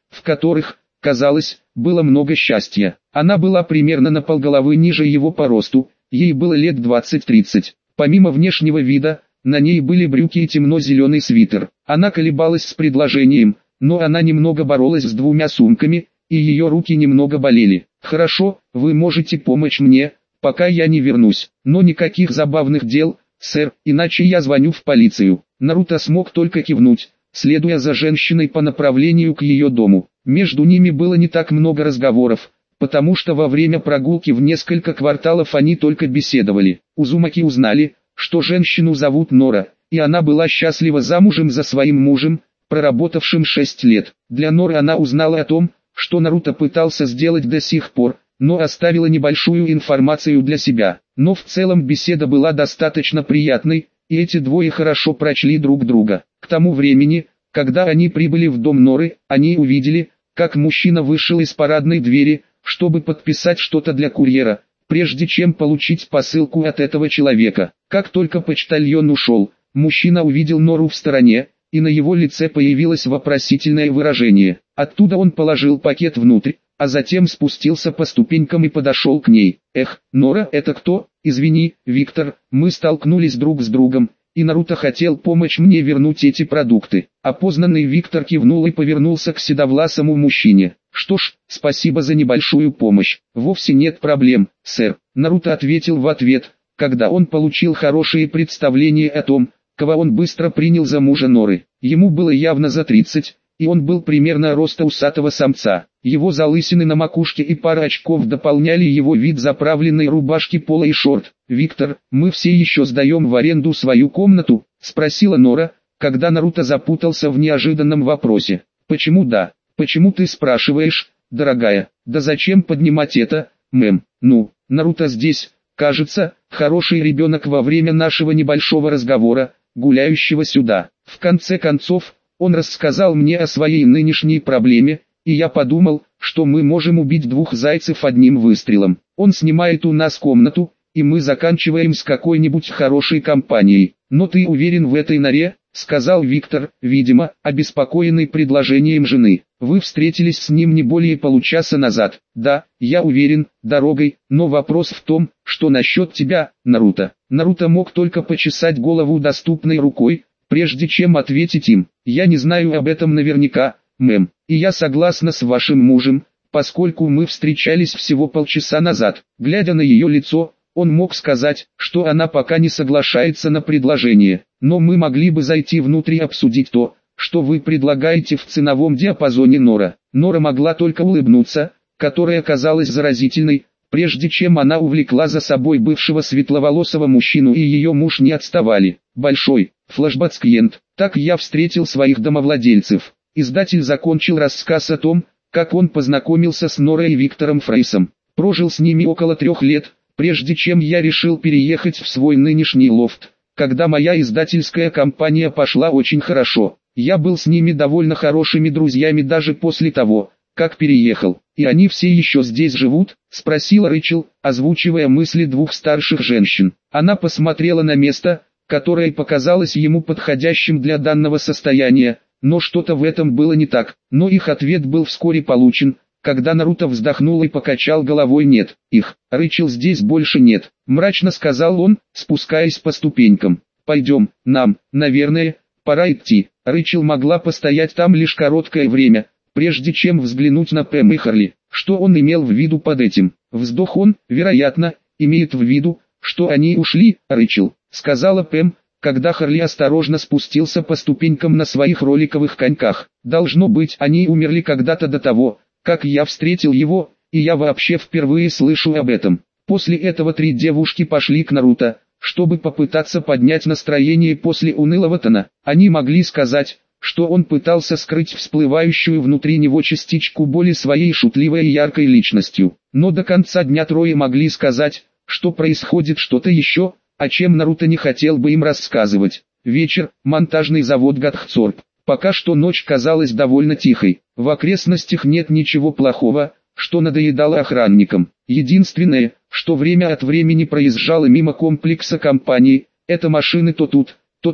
в которых, казалось, было много счастья. Она была примерно на полголовы ниже его по росту, ей было лет двадцать-тридцать. Помимо внешнего вида, на ней были брюки и темно-зеленый свитер. Она колебалась с предложением, но она немного боролась с двумя сумками, и ее руки немного болели. «Хорошо, вы можете помочь мне, пока я не вернусь, но никаких забавных дел, сэр, иначе я звоню в полицию». Наруто смог только кивнуть, следуя за женщиной по направлению к ее дому. Между ними было не так много разговоров, потому что во время прогулки в несколько кварталов они только беседовали. Узумаки узнали, что женщину зовут Нора, и она была счастлива замужем за своим мужем, проработавшим шесть лет. Для Норы она узнала о том, что Наруто пытался сделать до сих пор, но оставила небольшую информацию для себя. Но в целом беседа была достаточно приятной, и эти двое хорошо прочли друг друга. К тому времени, когда они прибыли в дом Норы, они увидели, как мужчина вышел из парадной двери, чтобы подписать что-то для курьера, прежде чем получить посылку от этого человека. Как только почтальон ушел, мужчина увидел Нору в стороне, и на его лице появилось вопросительное выражение. Оттуда он положил пакет внутрь, а затем спустился по ступенькам и подошел к ней. «Эх, Нора, это кто? Извини, Виктор, мы столкнулись друг с другом, и Наруто хотел помочь мне вернуть эти продукты». Опознанный Виктор кивнул и повернулся к седовласому мужчине. «Что ж, спасибо за небольшую помощь. Вовсе нет проблем, сэр». Наруто ответил в ответ, когда он получил хорошее представление о том, кого он быстро принял за мужа Норы. Ему было явно за тридцать, и он был примерно роста усатого самца. Его залысины на макушке и пара очков дополняли его вид заправленной рубашки пола и шорт. «Виктор, мы все еще сдаем в аренду свою комнату?» — спросила Нора, когда Наруто запутался в неожиданном вопросе. «Почему да? Почему ты спрашиваешь, дорогая? Да зачем поднимать это, мэм? Ну, Наруто здесь, кажется, хороший ребенок во время нашего небольшого разговора, гуляющего сюда. В конце концов, он рассказал мне о своей нынешней проблеме, и я подумал, что мы можем убить двух зайцев одним выстрелом. Он снимает у нас комнату, и мы заканчиваем с какой-нибудь хорошей компанией. Но ты уверен в этой норе?» — сказал Виктор, видимо, обеспокоенный предложением жены. «Вы встретились с ним не более получаса назад». «Да, я уверен, дорогой, но вопрос в том, что насчет тебя, Наруто». Наруто мог только почесать голову доступной рукой, прежде чем ответить им. «Я не знаю об этом наверняка, мэм, и я согласна с вашим мужем, поскольку мы встречались всего полчаса назад». Глядя на ее лицо, он мог сказать, что она пока не соглашается на предложение. «Но мы могли бы зайти внутрь и обсудить то, что вы предлагаете в ценовом диапазоне Нора». Нора могла только улыбнуться, которая казалась заразительной, прежде чем она увлекла за собой бывшего светловолосого мужчину, и ее муж не отставали. Большой флешбэк-клиент. Так я встретил своих домовладельцев. Издатель закончил рассказ о том, как он познакомился с Норой и Виктором Фрейсом. Прожил с ними около трех лет, прежде чем я решил переехать в свой нынешний лофт. Когда моя издательская компания пошла очень хорошо, я был с ними довольно хорошими друзьями даже после того, как переехал. «И они все еще здесь живут?» — спросила Рэйчел, озвучивая мысли двух старших женщин. Она посмотрела на место, которое показалось ему подходящим для данного состояния, но что-то в этом было не так. Но их ответ был вскоре получен, когда Наруто вздохнул и покачал головой. «Нет, их, Рэйчел, здесь больше нет», — мрачно сказал он, спускаясь по ступенькам. «Пойдем, нам, наверное, пора идти». Рэйчел могла постоять там лишь короткое время, прежде чем взглянуть на Пэм и Харли. Что он имел в виду под этим? Вздох. Он, вероятно, имеет в виду, что они ушли, Рэйчел, сказала Пэм, когда Харли осторожно спустился по ступенькам на своих роликовых коньках. «Должно быть, они умерли когда-то до того, как я встретил его, и я вообще впервые слышу об этом». После этого три девушки пошли к Наруто, чтобы попытаться поднять настроение после унылого тона. Они могли сказать, что он пытался скрыть всплывающую внутри него частичку боли своей шутливой и яркой личностью. Но до конца дня трое могли сказать, что происходит что-то еще, о чем Наруто не хотел бы им рассказывать. Вечер, монтажный завод Гатхцорп. Пока что ночь казалась довольно тихой. В окрестностях нет ничего плохого, что надоедало охранникам. Единственное, что время от времени проезжало мимо комплекса компании, это машины то тут, то там.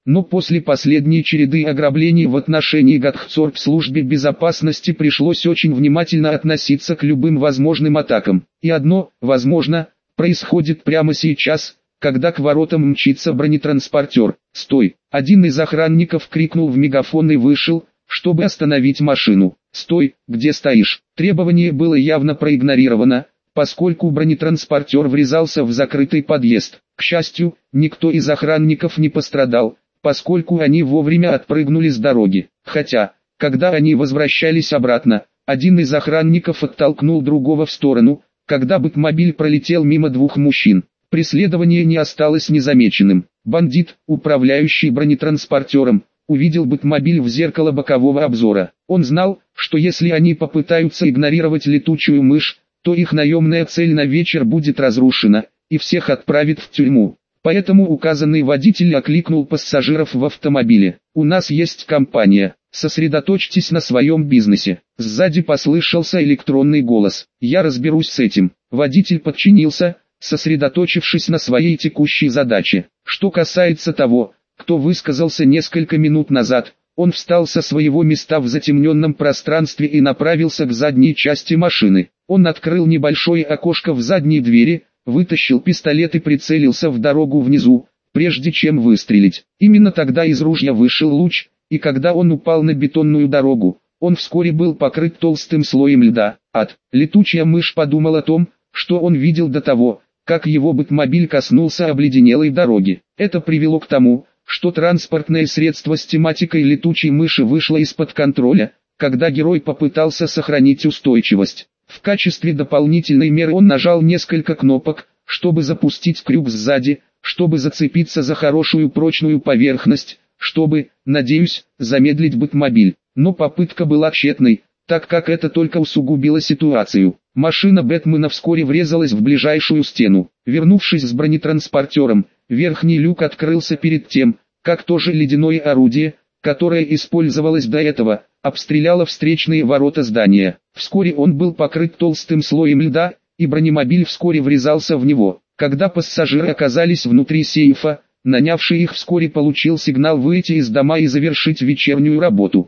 Но после последней череды ограблений в отношении Гатхцорп службе безопасности пришлось очень внимательно относиться к любым возможным атакам. И одно, возможно, происходит прямо сейчас, когда к воротам мчится бронетранспортер. «Стой!» Один из охранников крикнул в мегафон и вышел, чтобы остановить машину. «Стой, где стоишь!» Требование было явно проигнорировано, поскольку бронетранспортер врезался в закрытый подъезд. К счастью, никто из охранников не пострадал, поскольку они вовремя отпрыгнули с дороги. Хотя, когда они возвращались обратно, один из охранников оттолкнул другого в сторону, когда бэтмобиль пролетел мимо двух мужчин. Преследование не осталось незамеченным. Бандит, управляющий бронетранспортером, увидел бэтмобиль в зеркало бокового обзора. Он знал, что если они попытаются игнорировать летучую мышь, то их наемная цель на вечер будет разрушена, и всех отправит в тюрьму. Поэтому указанный водитель окликнул пассажиров в автомобиле. «У нас есть компания, сосредоточьтесь на своем бизнесе». Сзади послышался электронный голос. «Я разберусь с этим». Водитель подчинился, сосредоточившись на своей текущей задаче. Что касается того, кто высказался несколько минут назад, он встал со своего места в затемненном пространстве и направился к задней части машины. Он открыл небольшое окошко в задней двери, вытащил пистолет и прицелился в дорогу внизу, прежде чем выстрелить. Именно тогда из ружья вышел луч, и когда он упал на бетонную дорогу, он вскоре был покрыт толстым слоем льда. Ад. Летучая мышь подумал о том, что он видел до того, как его бэтмобиль коснулся обледенелой дороги. Это привело к тому, что транспортное средство с тематикой летучей мыши вышло из-под контроля, когда герой попытался сохранить устойчивость. В качестве дополнительной меры он нажал несколько кнопок, чтобы запустить крюк сзади, чтобы зацепиться за хорошую прочную поверхность, чтобы, надеюсь, замедлить бэтмобиль. Но попытка была тщетной, так как это только усугубило ситуацию. Машина Бэтмена вскоре врезалась в ближайшую стену. Вернувшись с бронетранспортером, верхний люк открылся перед тем, как то же ледяное орудие, которое использовалось до этого, обстреляло встречные ворота здания. Вскоре он был покрыт толстым слоем льда, и бронемобиль вскоре врезался в него. Когда пассажиры оказались внутри сейфа, нанявший их вскоре получил сигнал выйти из дома и завершить вечернюю работу.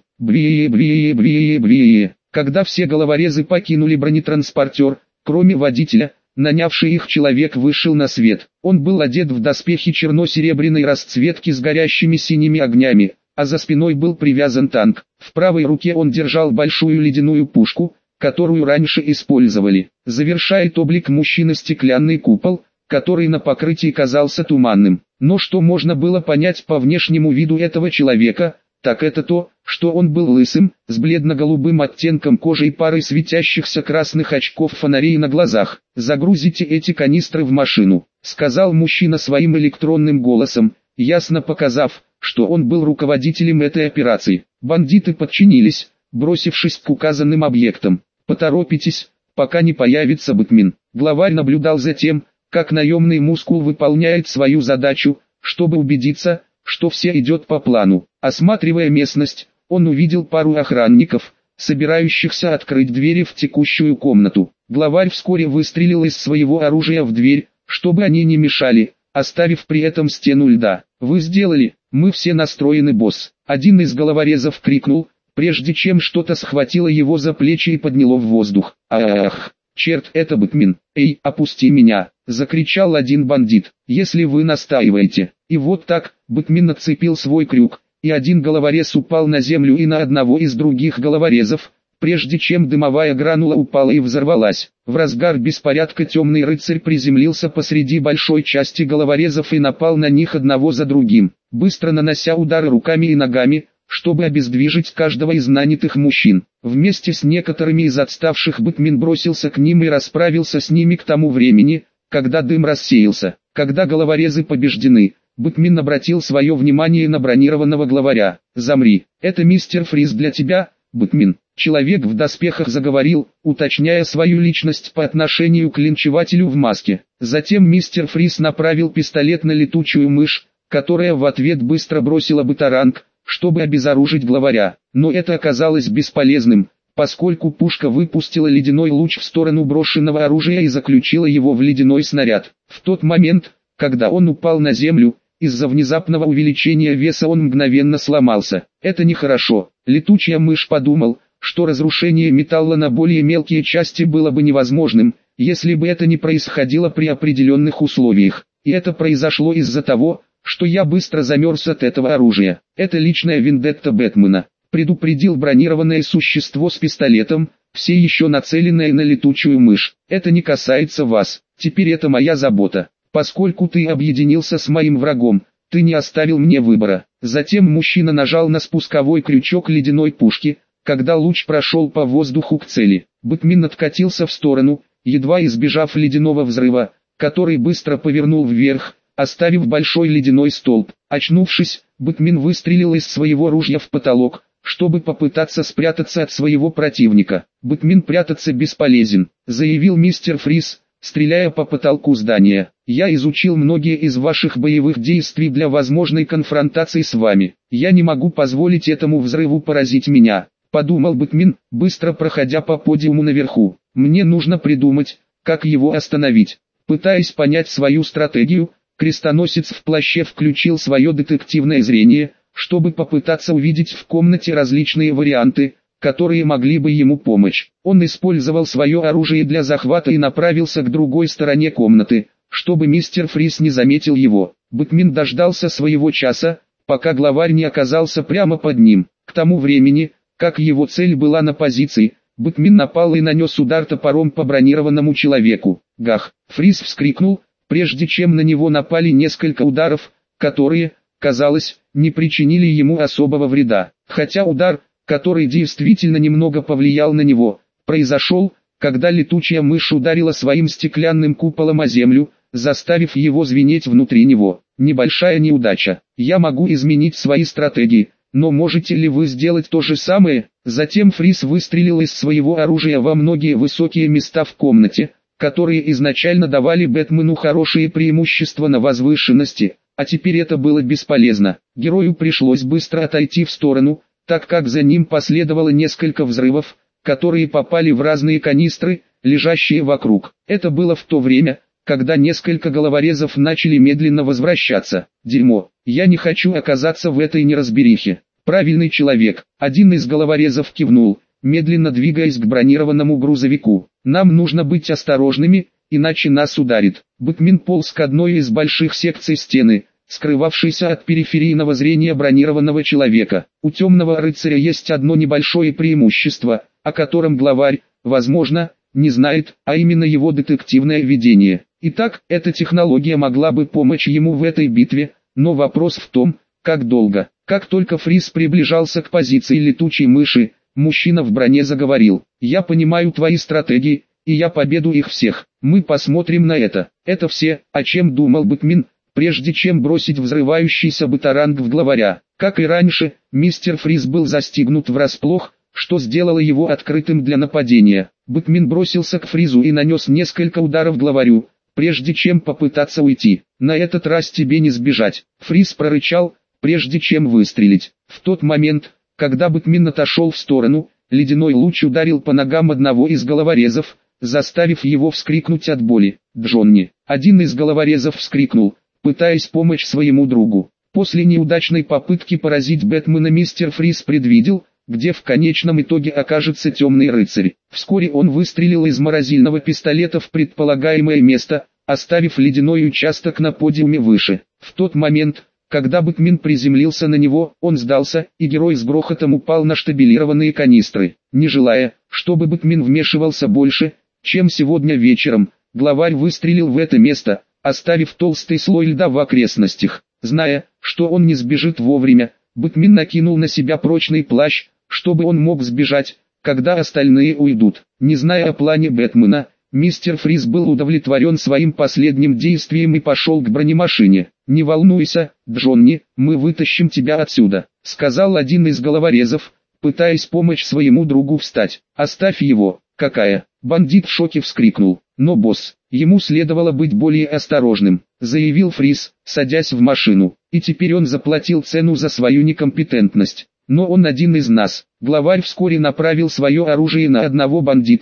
Бrie-бrie-бrie-бrie. Когда все головорезы покинули бронетранспортер, кроме водителя, нанявший их человек вышел на свет. Он был одет в доспехи черно-серебряной расцветки с горящими синими огнями, а за спиной был привязан танк. В правой руке он держал большую ледяную пушку, которую раньше использовали. Завершает облик мужчины стеклянный купол, который на покрытии казался туманным. Но что можно было понять по внешнему виду этого человека, так это то, что он был лысым, с бледно-голубым оттенком кожи и парой светящихся красных очков-фонарей на глазах. «Загрузите эти канистры в машину», — сказал мужчина своим электронным голосом, ясно показав, что он был руководителем этой операции. Бандиты подчинились, бросившись к указанным объектам. «Поторопитесь, пока не появится Бэтмен». Главарь наблюдал за тем, как наемный мускул выполняет свою задачу, чтобы убедиться, что все идет по плану. Осматривая местность, он увидел пару охранников, собирающихся открыть двери в текущую комнату. Главарь вскоре выстрелил из своего оружия в дверь, чтобы они не мешали, оставив при этом стену льда. «Вы сделали, мы все настроены, босс!» Один из головорезов крикнул, прежде чем что-то схватило его за плечи и подняло в воздух. «Ах, черт, это Бэтмен! Эй, опусти меня!» — закричал один бандит. «Если вы настаиваете». И вот так, Бэтмен нацепил свой крюк, и один головорез упал на землю и на одного из других головорезов, прежде чем дымовая гранула упала и взорвалась. В разгар беспорядка темный рыцарь приземлился посреди большой части головорезов и напал на них одного за другим, быстро нанося удары руками и ногами, чтобы обездвижить каждого из нанятых мужчин. Вместе с некоторыми из отставших Бэтмен бросился к ним и расправился с ними к тому времени, когда дым рассеялся. Когда головорезы побеждены, Бэтмен обратил свое внимание на бронированного главаря. «Замри, это мистер Фриз для тебя, Бэтмен». Человек в доспехах заговорил, уточняя свою личность по отношению к линчевателю в маске. Затем мистер Фриз направил пистолет на летучую мышь, которая в ответ быстро бросила бытаранг, чтобы обезоружить главаря. Но это оказалось бесполезным, поскольку пушка выпустила ледяной луч в сторону брошенного оружия и заключила его в ледяной снаряд. В тот момент, когда он упал на землю, из-за внезапного увеличения веса он мгновенно сломался. Это нехорошо. Летучая мышь подумал, что разрушение металла на более мелкие части было бы невозможным, если бы это не происходило при определенных условиях. И это произошло из-за того, что я быстро замерз от этого оружия. Это личная вендетта Бэтмена. Предупредил бронированное существо с пистолетом, все еще нацеленное на летучую мышь. Это не касается вас, теперь это моя забота. Поскольку ты объединился с моим врагом, ты не оставил мне выбора. Затем мужчина нажал на спусковой крючок ледяной пушки, когда луч прошел по воздуху к цели. Бэтмен откатился в сторону, едва избежав ледяного взрыва, который быстро повернул вверх, оставив большой ледяной столб. Очнувшись, Бэтмен выстрелил из своего ружья в потолок, чтобы попытаться спрятаться от своего противника. «Бэтмен прятаться бесполезен», — заявил мистер Фриз, стреляя по потолку здания. «Я изучил многие из ваших боевых действий для возможной конфронтации с вами. Я не могу позволить этому взрыву поразить меня», — подумал Бэтмен, быстро проходя по подиуму наверху. «Мне нужно придумать, как его остановить». Пытаясь понять свою стратегию, крестоносец в плаще включил свое детективное зрение, чтобы попытаться увидеть в комнате различные варианты, которые могли бы ему помочь. Он использовал свое оружие для захвата и направился к другой стороне комнаты, чтобы мистер Фриз не заметил его. Бэтмен дождался своего часа, пока главарь не оказался прямо под ним. К тому времени, как его цель была на позиции, Бэтмен напал и нанес удар топором по бронированному человеку. Гах! Фриз вскрикнул, прежде чем на него напали несколько ударов, которые, казалось, не причинили ему особого вреда. Хотя удар, который действительно немного повлиял на него, произошел, когда летучая мышь ударила своим стеклянным куполом о землю, заставив его звенеть внутри него. Небольшая неудача. Я могу изменить свои стратегии, но можете ли вы сделать то же самое? Затем Фриз выстрелил из своего оружия во многие высокие места в комнате, которые изначально давали Бэтмену хорошие преимущества на возвышенности, а теперь это было бесполезно. Герою пришлось быстро отойти в сторону, так как за ним последовало несколько взрывов, которые попали в разные канистры, лежащие вокруг. Это было в то время, когда несколько головорезов начали медленно возвращаться. Дерьмо, я не хочу оказаться в этой неразберихе. Правильный человек. Один из головорезов кивнул, медленно двигаясь к бронированному грузовику. Нам нужно быть осторожными, иначе нас ударит. Бэтмен полз к одной из больших секций стены, скрывавшейся от периферийного зрения бронированного человека. У темного рыцаря есть одно небольшое преимущество, о котором главарь, возможно, не знает, а именно его детективное видение. Итак, эта технология могла бы помочь ему в этой битве, но вопрос в том, как долго. Как только Фриз приближался к позиции летучей мыши, мужчина в броне заговорил: «Я понимаю твои стратегии, и я победу их всех. Мы посмотрим на это». Это все, о чем думал Бэтмен, прежде чем бросить взрывающийся бытаранг в главаря. Как и раньше, мистер Фриз был застигнут врасплох, что сделало его открытым для нападения. Бэтмен бросился к Фризу и нанес несколько ударов главарю, прежде чем попытаться уйти. «На этот раз тебе не сбежать», — Фриз прорычал, прежде чем выстрелить. В тот момент, когда Бэтмен отошел в сторону, ледяной луч ударил по ногам одного из головорезов, заставив его вскрикнуть от боли. «Джонни!» Один из головорезов вскрикнул, пытаясь помочь своему другу. После неудачной попытки поразить Бэтмена мистер Фриз предвидел, где в конечном итоге окажется темный рыцарь. Вскоре он выстрелил из морозильного пистолета в предполагаемое место, оставив ледяной участок на подиуме выше. В тот момент, когда Бэтмен приземлился на него, он сдался, и герой с грохотом упал на штабелированные канистры. Не желая, чтобы Бэтмен вмешивался больше, чем сегодня вечером, главарь выстрелил в это место, оставив толстый слой льда в окрестностях. Зная, что он не сбежит вовремя, Бэтмен накинул на себя прочный плащ, чтобы он мог сбежать, когда остальные уйдут. Не зная о плане Бэтмена, мистер Фриз был удовлетворен своим последним действием и пошел к бронемашине. «Не волнуйся, Джонни, мы вытащим тебя отсюда», — сказал один из головорезов, пытаясь помочь своему другу встать. «Оставь его». «Какая?» — бандит в шоке вскрикнул. «Но босс, ему следовало быть более осторожным», — заявил Фриз, садясь в машину. И теперь он заплатил цену за свою некомпетентность. Но он один из нас. Главарь вскоре направил свое оружие на одного бандита,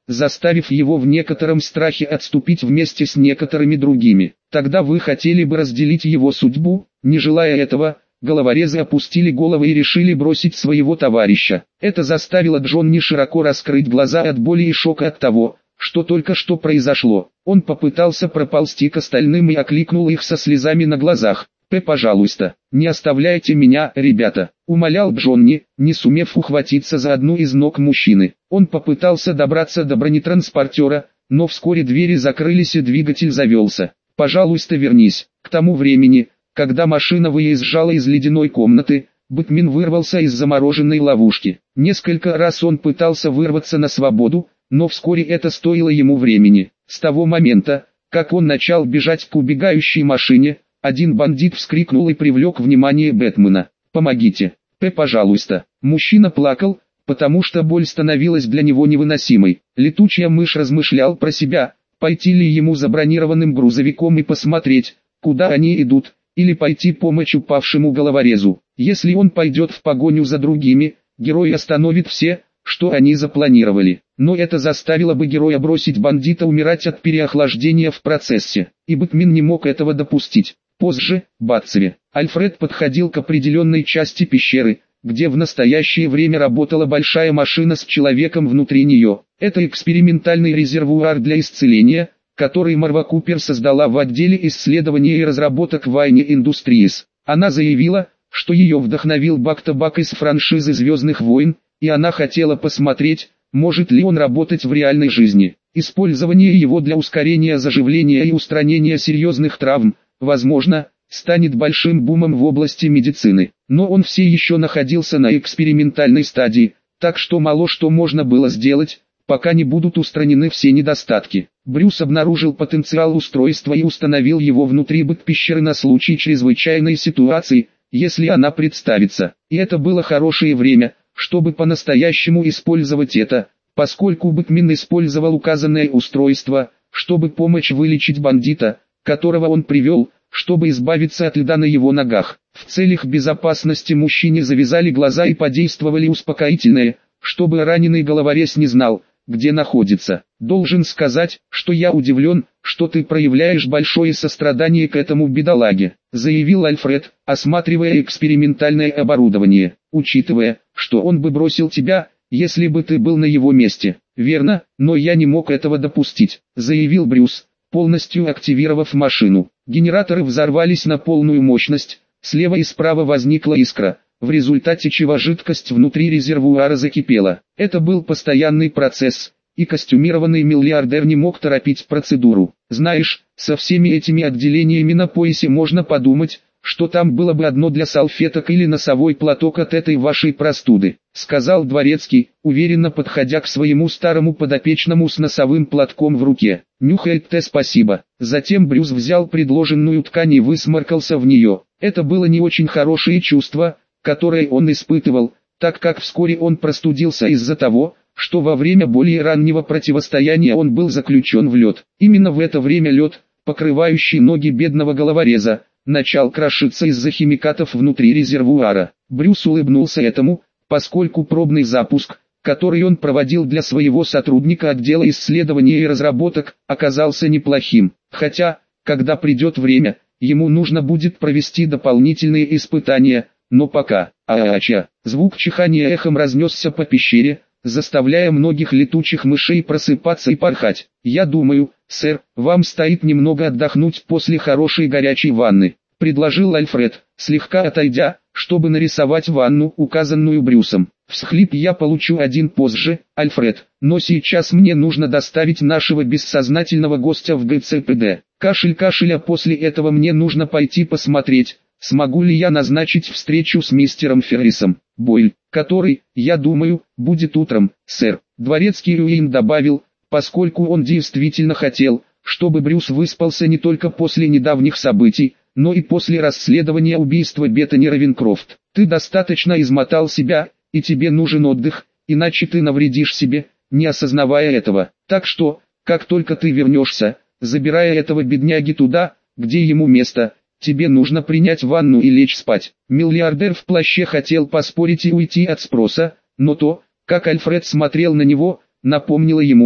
заставив его в некотором страхе отступить вместе с некоторыми другими. Тогда вы хотели бы разделить его судьбу? Не желая этого, головорезы опустили головы и решили бросить своего товарища. Это заставило Джонни широко раскрыть глаза от боли и шока от того, что только что произошло. Он попытался проползти к остальным и окликнул их со слезами на глазах. «П, пожалуйста, не оставляйте меня, ребята», — умолял Джонни, не сумев ухватиться за одну из ног мужчины. Он попытался добраться до бронетранспортера, но вскоре двери закрылись и двигатель завелся. «Пожалуйста, вернись». К тому времени, когда машина выезжала из ледяной комнаты, Бэтмен вырвался из замороженной ловушки. Несколько раз он пытался вырваться на свободу, но вскоре это стоило ему времени. С того момента, как он начал бежать к убегающей машине, один бандит вскрикнул и привлек внимание Бэтмена. «Помогите! П, пожалуйста!» Мужчина плакал, потому что боль становилась для него невыносимой. Летучая мышь размышлял про себя, пойти ли ему за бронированным грузовиком и посмотреть, куда они идут, или пойти помочь упавшему головорезу. Если он пойдет в погоню за другими, герой остановит все, что они запланировали. Но это заставило бы героя бросить бандита умирать от переохлаждения в процессе, и Бэтмен не мог этого допустить. Позже, в Батцеве, Альфред подходил к определенной части пещеры, где в настоящее время работала большая машина с человеком внутри нее. Это экспериментальный резервуар для исцеления, который Марва Купер создала в отделе исследований и разработок Wayne Industries. Она заявила, что ее вдохновил Бак-Табак из франшизы «Звездных войн», и она хотела посмотреть, может ли он работать в реальной жизни. Использование его для ускорения заживления и устранения серьезных травм, возможно, станет большим бумом в области медицины. Но он все еще находился на экспериментальной стадии, так что мало что можно было сделать, пока не будут устранены все недостатки. Брюс обнаружил потенциал устройства и установил его внутри бэк-пещеры на случай чрезвычайной ситуации, если она представится. И это было хорошее время, чтобы по-настоящему использовать это, поскольку Бэтмен использовал указанное устройство, чтобы помочь вылечить бандита, которого он привел, чтобы избавиться от льда на его ногах. В целях безопасности мужчине завязали глаза и подействовали успокоительное, чтобы раненый головорез не знал, где находится. «Должен сказать, что я удивлен, что ты проявляешь большое сострадание к этому бедолаге», заявил Альфред, осматривая экспериментальное оборудование, учитывая, что он бы бросил тебя, если бы ты был на его месте. «Верно, но я не мог этого допустить», заявил Брюс, полностью активировав машину. Генераторы взорвались на полную мощность, слева и справа возникла искра, в результате чего жидкость внутри резервуара закипела. Это был постоянный процесс, и костюмированный миллиардер не мог торопить процедуру. «Знаешь, со всеми этими отделениями на поясе можно подумать, что там было бы одно для салфеток или носовой платок от этой вашей простуды», сказал Дворецкий, уверенно подходя к своему старому подопечному с носовым платком в руке. «Нюхает-те спасибо». Затем Брюс взял предложенную ткань и высморкался в нее. Это было не очень хорошее чувство, которое он испытывал, так как вскоре он простудился из-за того, что во время более раннего противостояния он был заключен в лед. Именно в это время лед, покрывающий ноги бедного головореза, начал крошиться из-за химикатов внутри резервуара. Брюс улыбнулся этому, поскольку пробный запуск, который он проводил для своего сотрудника отдела исследований и разработок, оказался неплохим. Хотя, когда придет время, ему нужно будет провести дополнительные испытания, но пока. А-а-ча. Звук чихания эхом разнесся по пещере, заставляя многих летучих мышей просыпаться и порхать. «Я думаю, сэр, вам стоит немного отдохнуть после хорошей горячей ванны», предложил Альфред, слегка отойдя, чтобы нарисовать ванну, указанную Брюсом. «Всхлип я получу один позже, Альфред, но сейчас мне нужно доставить нашего бессознательного гостя в ГЦПД. Кашель-кашель, а после этого мне нужно пойти посмотреть, смогу ли я назначить встречу с мистером Феррисом Бойль, который, я думаю, будет утром, сэр». Дворецкий Уин добавил, поскольку он действительно хотел, чтобы Брюс выспался не только после недавних событий, но и после расследования убийства Беттани Равенкрофт. «Ты достаточно измотал себя, и тебе нужен отдых, иначе ты навредишь себе, не осознавая этого. Так что, как только ты вернешься, забирая этого бедняги туда, где ему место, тебе нужно принять ванну и лечь спать». Миллиардер в плаще хотел поспорить и уйти от спроса, но то, как Альфред смотрел на него, напомнило ему,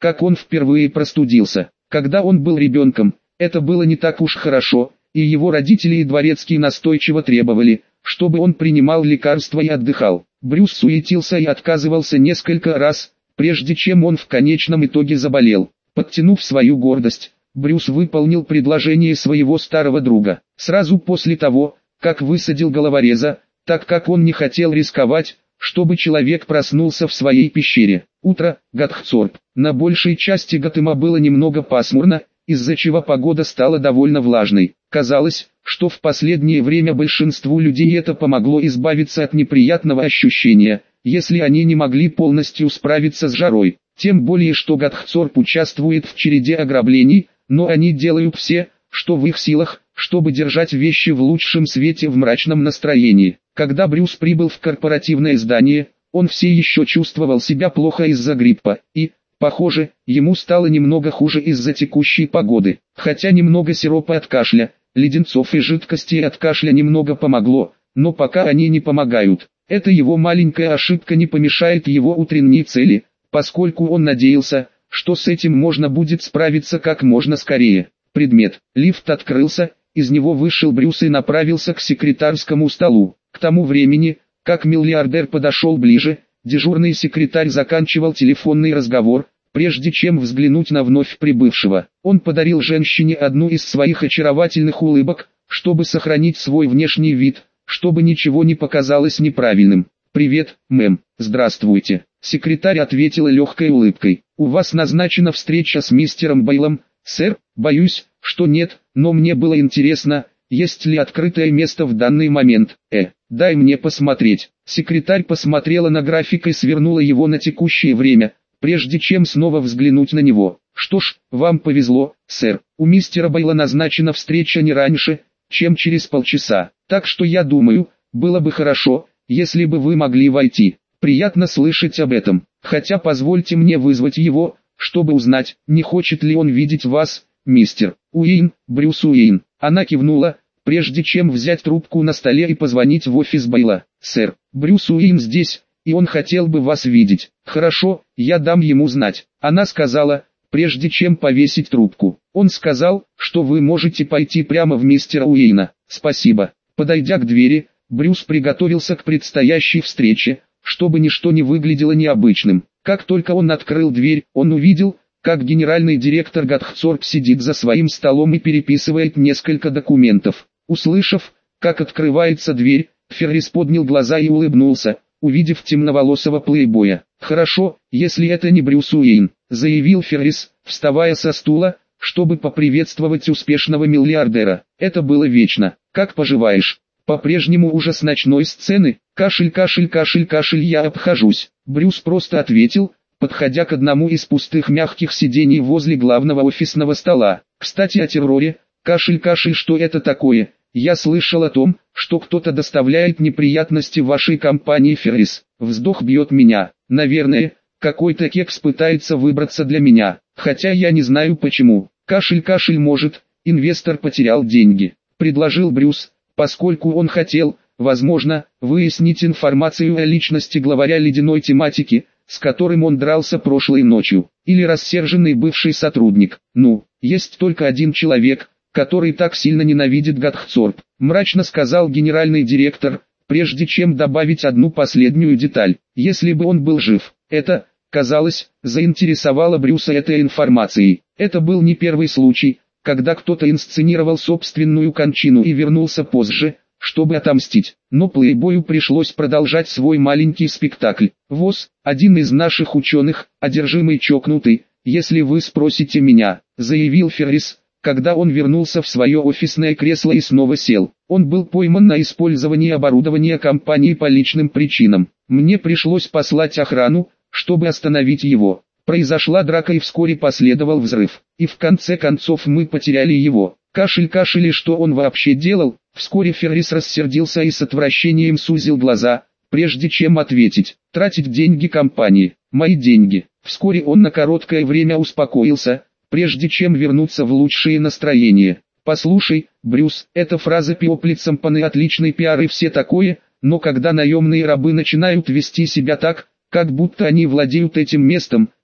как он впервые простудился. Когда он был ребенком, это было не так уж хорошо, и его родители и дворецкие настойчиво требовали, чтобы он принимал лекарства и отдыхал. Брюс суетился и отказывался несколько раз, прежде чем он в конечном итоге заболел. Подтянув свою гордость, Брюс выполнил предложение своего старого друга. Сразу после того, как высадил головореза, так как он не хотел рисковать, чтобы человек проснулся в своей пещере. Утро, Гатхцорп. На большей части Готэма было немного пасмурно, из-за чего погода стала довольно влажной. Казалось, что в последнее время большинству людей это помогло избавиться от неприятного ощущения, если они не могли полностью справиться с жарой. Тем более, что Гатхцорп участвует в череде ограблений, но они делают все, что в их силах, чтобы держать вещи в лучшем свете в мрачном настроении. Когда Брюс прибыл в корпоративное здание, он все еще чувствовал себя плохо из-за гриппа, и, похоже, ему стало немного хуже из-за текущей погоды. Хотя немного сиропа от кашля, леденцов и жидкости от кашля немного помогло, но пока они не помогают. Эта его маленькая ошибка не помешает его утренней цели, поскольку он надеялся, что с этим можно будет справиться как можно скорее. Предмет. Лифт открылся, из него вышел Брюс и направился к секретарскому столу. К тому времени, как миллиардер подошел ближе, дежурный секретарь заканчивал телефонный разговор, прежде чем взглянуть на вновь прибывшего. Он подарил женщине одну из своих очаровательных улыбок, чтобы сохранить свой внешний вид, чтобы ничего не показалось неправильным. «Привет, мэм, здравствуйте», — секретарь ответила легкой улыбкой. «У вас назначена встреча с мистером Бейлом, сэр?» «Боюсь, что нет, но мне было интересно, есть ли открытое место в данный момент. Э, дай мне посмотреть». Секретарь посмотрела на график и свернула его на текущее время, прежде чем снова взглянуть на него. «Что ж, вам повезло, сэр. У мистера Бейла назначена встреча не раньше, чем через полчаса. Так что я думаю, было бы хорошо, если бы вы могли войти. Приятно слышать об этом. Хотя позвольте мне вызвать его, чтобы узнать, не хочет ли он видеть вас, мистер Уэйн, Брюс Уэйн». Она кивнула, прежде чем взять трубку на столе и позвонить в офис Бейла. «Сэр, Брюс Уэйн здесь, и он хотел бы вас видеть». «Хорошо, я дам ему знать», — она сказала, прежде чем повесить трубку. «Он сказал, что вы можете пойти прямо в мистера Уэйна». «Спасибо». Подойдя к двери, Брюс приготовился к предстоящей встрече, чтобы ничто не выглядело необычным. Как только он открыл дверь, он увидел, как генеральный директор Гатхцорп сидит за своим столом и переписывает несколько документов. Услышав, как открывается дверь, Феррис поднял глаза и улыбнулся, увидев темноволосого плейбоя. «Хорошо, если это не Брюс Уэйн», — заявил Феррис, вставая со стула, чтобы поприветствовать успешного миллиардера. «Это было вечно. Как поживаешь? По-прежнему ужас ночной сцены?» «Кашель, кашель, кашель, кашель, я обхожусь». Брюс просто ответил, подходя к одному из пустых мягких сидений возле главного офисного стола. «Кстати о терроре. Кашель, кашель, что это такое? Я слышал о том, что кто-то доставляет неприятности вашей компании, Феррис». Вздох бьет меня. «Наверное, какой-то кекс пытается выбраться для меня, хотя я не знаю почему». «Кашель, кашель, может, инвестор потерял деньги», — предложил Брюс, поскольку он хотел, возможно, выяснить информацию о личности главаря ледяной тематики, с которым он дрался прошлой ночью, или рассерженный бывший сотрудник. «Ну, есть только один человек, который так сильно ненавидит Гатхцорп», — мрачно сказал генеральный директор, прежде чем добавить одну последнюю деталь. Если бы он был жив, это, казалось, заинтересовало Брюса этой информацией. Это был не первый случай, когда кто-то инсценировал собственную кончину и вернулся позже, чтобы отомстить. Но плейбою пришлось продолжать свой маленький спектакль. «ВОЗ, один из наших ученых, одержимый чокнутый, если вы спросите меня», — заявил Феррис, когда он вернулся в свое офисное кресло и снова сел. «Он был пойман на использовании оборудования компании по личным причинам. Мне пришлось послать охрану, чтобы остановить его. Произошла драка и вскоре последовал взрыв. И в конце концов мы потеряли его». Кашель, кашель, и что он вообще делал? Вскоре Феррис рассердился и с отвращением сузил глаза, прежде чем ответить. «Тратить деньги компании, мои деньги». Вскоре он на короткое время успокоился, прежде чем вернуться в лучшее настроение. «Послушай, Брюс, эта фраза пиоплицампаны отличный пиар и все такое, но когда наемные рабы начинают вести себя так, как будто они владеют этим местом,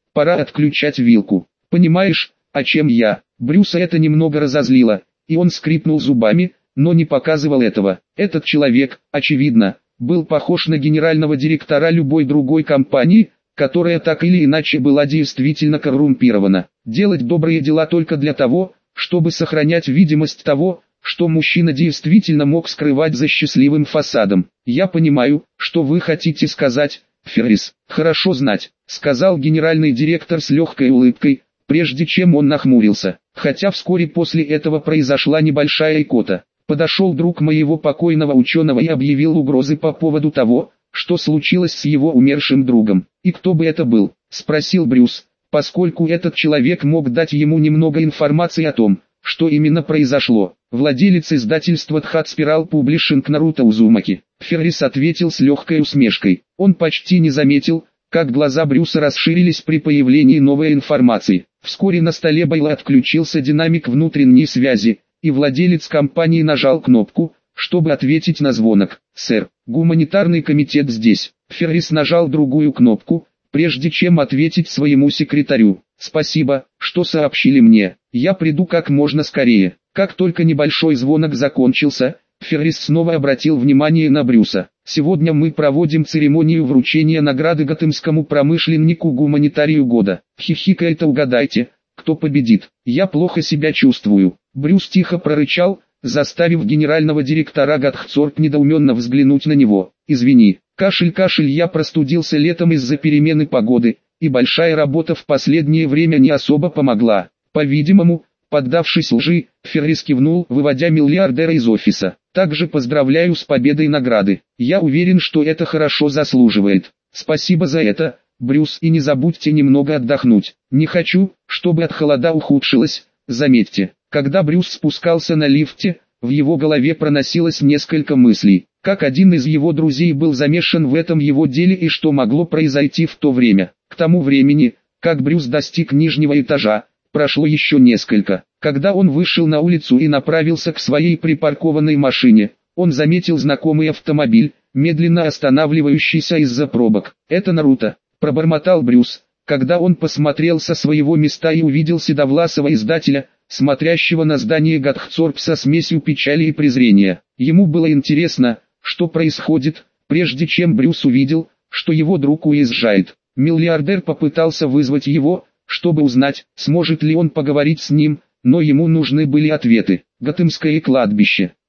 пора отключать вилку. Понимаешь, о чем я? Брюса это немного разозлило, и он скрипнул зубами, но не показывал этого. Этот человек, очевидно, был похож на генерального директора любой другой компании, которая так или иначе была действительно коррумпирована. Делать добрые дела только для того, чтобы сохранять видимость того, что мужчина действительно мог скрывать за счастливым фасадом. «Я понимаю, что вы хотите сказать, Феррис. Хорошо знать», — сказал генеральный директор с легкой улыбкой, прежде чем он нахмурился. Хотя вскоре после этого произошла небольшая икота. Подошел друг моего покойного ученого и объявил угрозы по поводу того, что случилось с его умершим другом. «И кто бы это был?» — спросил Брюс, поскольку этот человек мог дать ему немного информации о том, что именно произошло. Владелец издательства Тхат Спирал Публишинг Наруто Узумаки. Феррис ответил с легкой усмешкой. Он почти не заметил, как глаза Брюса расширились при появлении новой информации. Вскоре на столе Байла отключился динамик внутренней связи, и владелец компании нажал кнопку, чтобы ответить на звонок. «Сэр, гуманитарный комитет здесь». Феррис нажал другую кнопку, прежде чем ответить своему секретарю. «Спасибо, что сообщили мне. Я приду как можно скорее». Как только небольшой звонок закончился, Феррис снова обратил внимание на Брюса. «Сегодня мы проводим церемонию вручения награды Готэмскому промышленнику-гуманитарию года. Хихикает, угадайте, кто победит. Я плохо себя чувствую». Брюс тихо прорычал, заставив генерального директора Гатхцорп недоуменно взглянуть на него. «Извини, кашель-кашель, я простудился летом из-за перемены погоды, и большая работа в последнее время не особо помогла». По-видимому, поддавшись лжи, Феррис кивнул, выводя миллиардера из офиса. «Также поздравляю с победой награды. Я уверен, что это хорошо заслуживает. Спасибо за это, Брюс, и не забудьте немного отдохнуть. Не хочу, чтобы от холода ухудшилось, заметьте». Когда Брюс спускался на лифте, в его голове проносилось несколько мыслей. Как один из его друзей был замешан в этом его деле и что могло произойти в то время. К тому времени, как Брюс достиг нижнего этажа, прошло еще несколько. Когда он вышел на улицу и направился к своей припаркованной машине, он заметил знакомый автомобиль, медленно останавливающийся из-за пробок. «Это Наруто», — пробормотал Брюс, когда он посмотрел со своего места и увидел седовласого издателя, смотрящего на здание Гатхцорп со смесью печали и презрения. Ему было интересно, что происходит, прежде чем Брюс увидел, что его друг уезжает. Миллиардер попытался вызвать его, чтобы узнать, сможет ли он поговорить с ним, но ему нужны были ответы. Готэмское кладбище.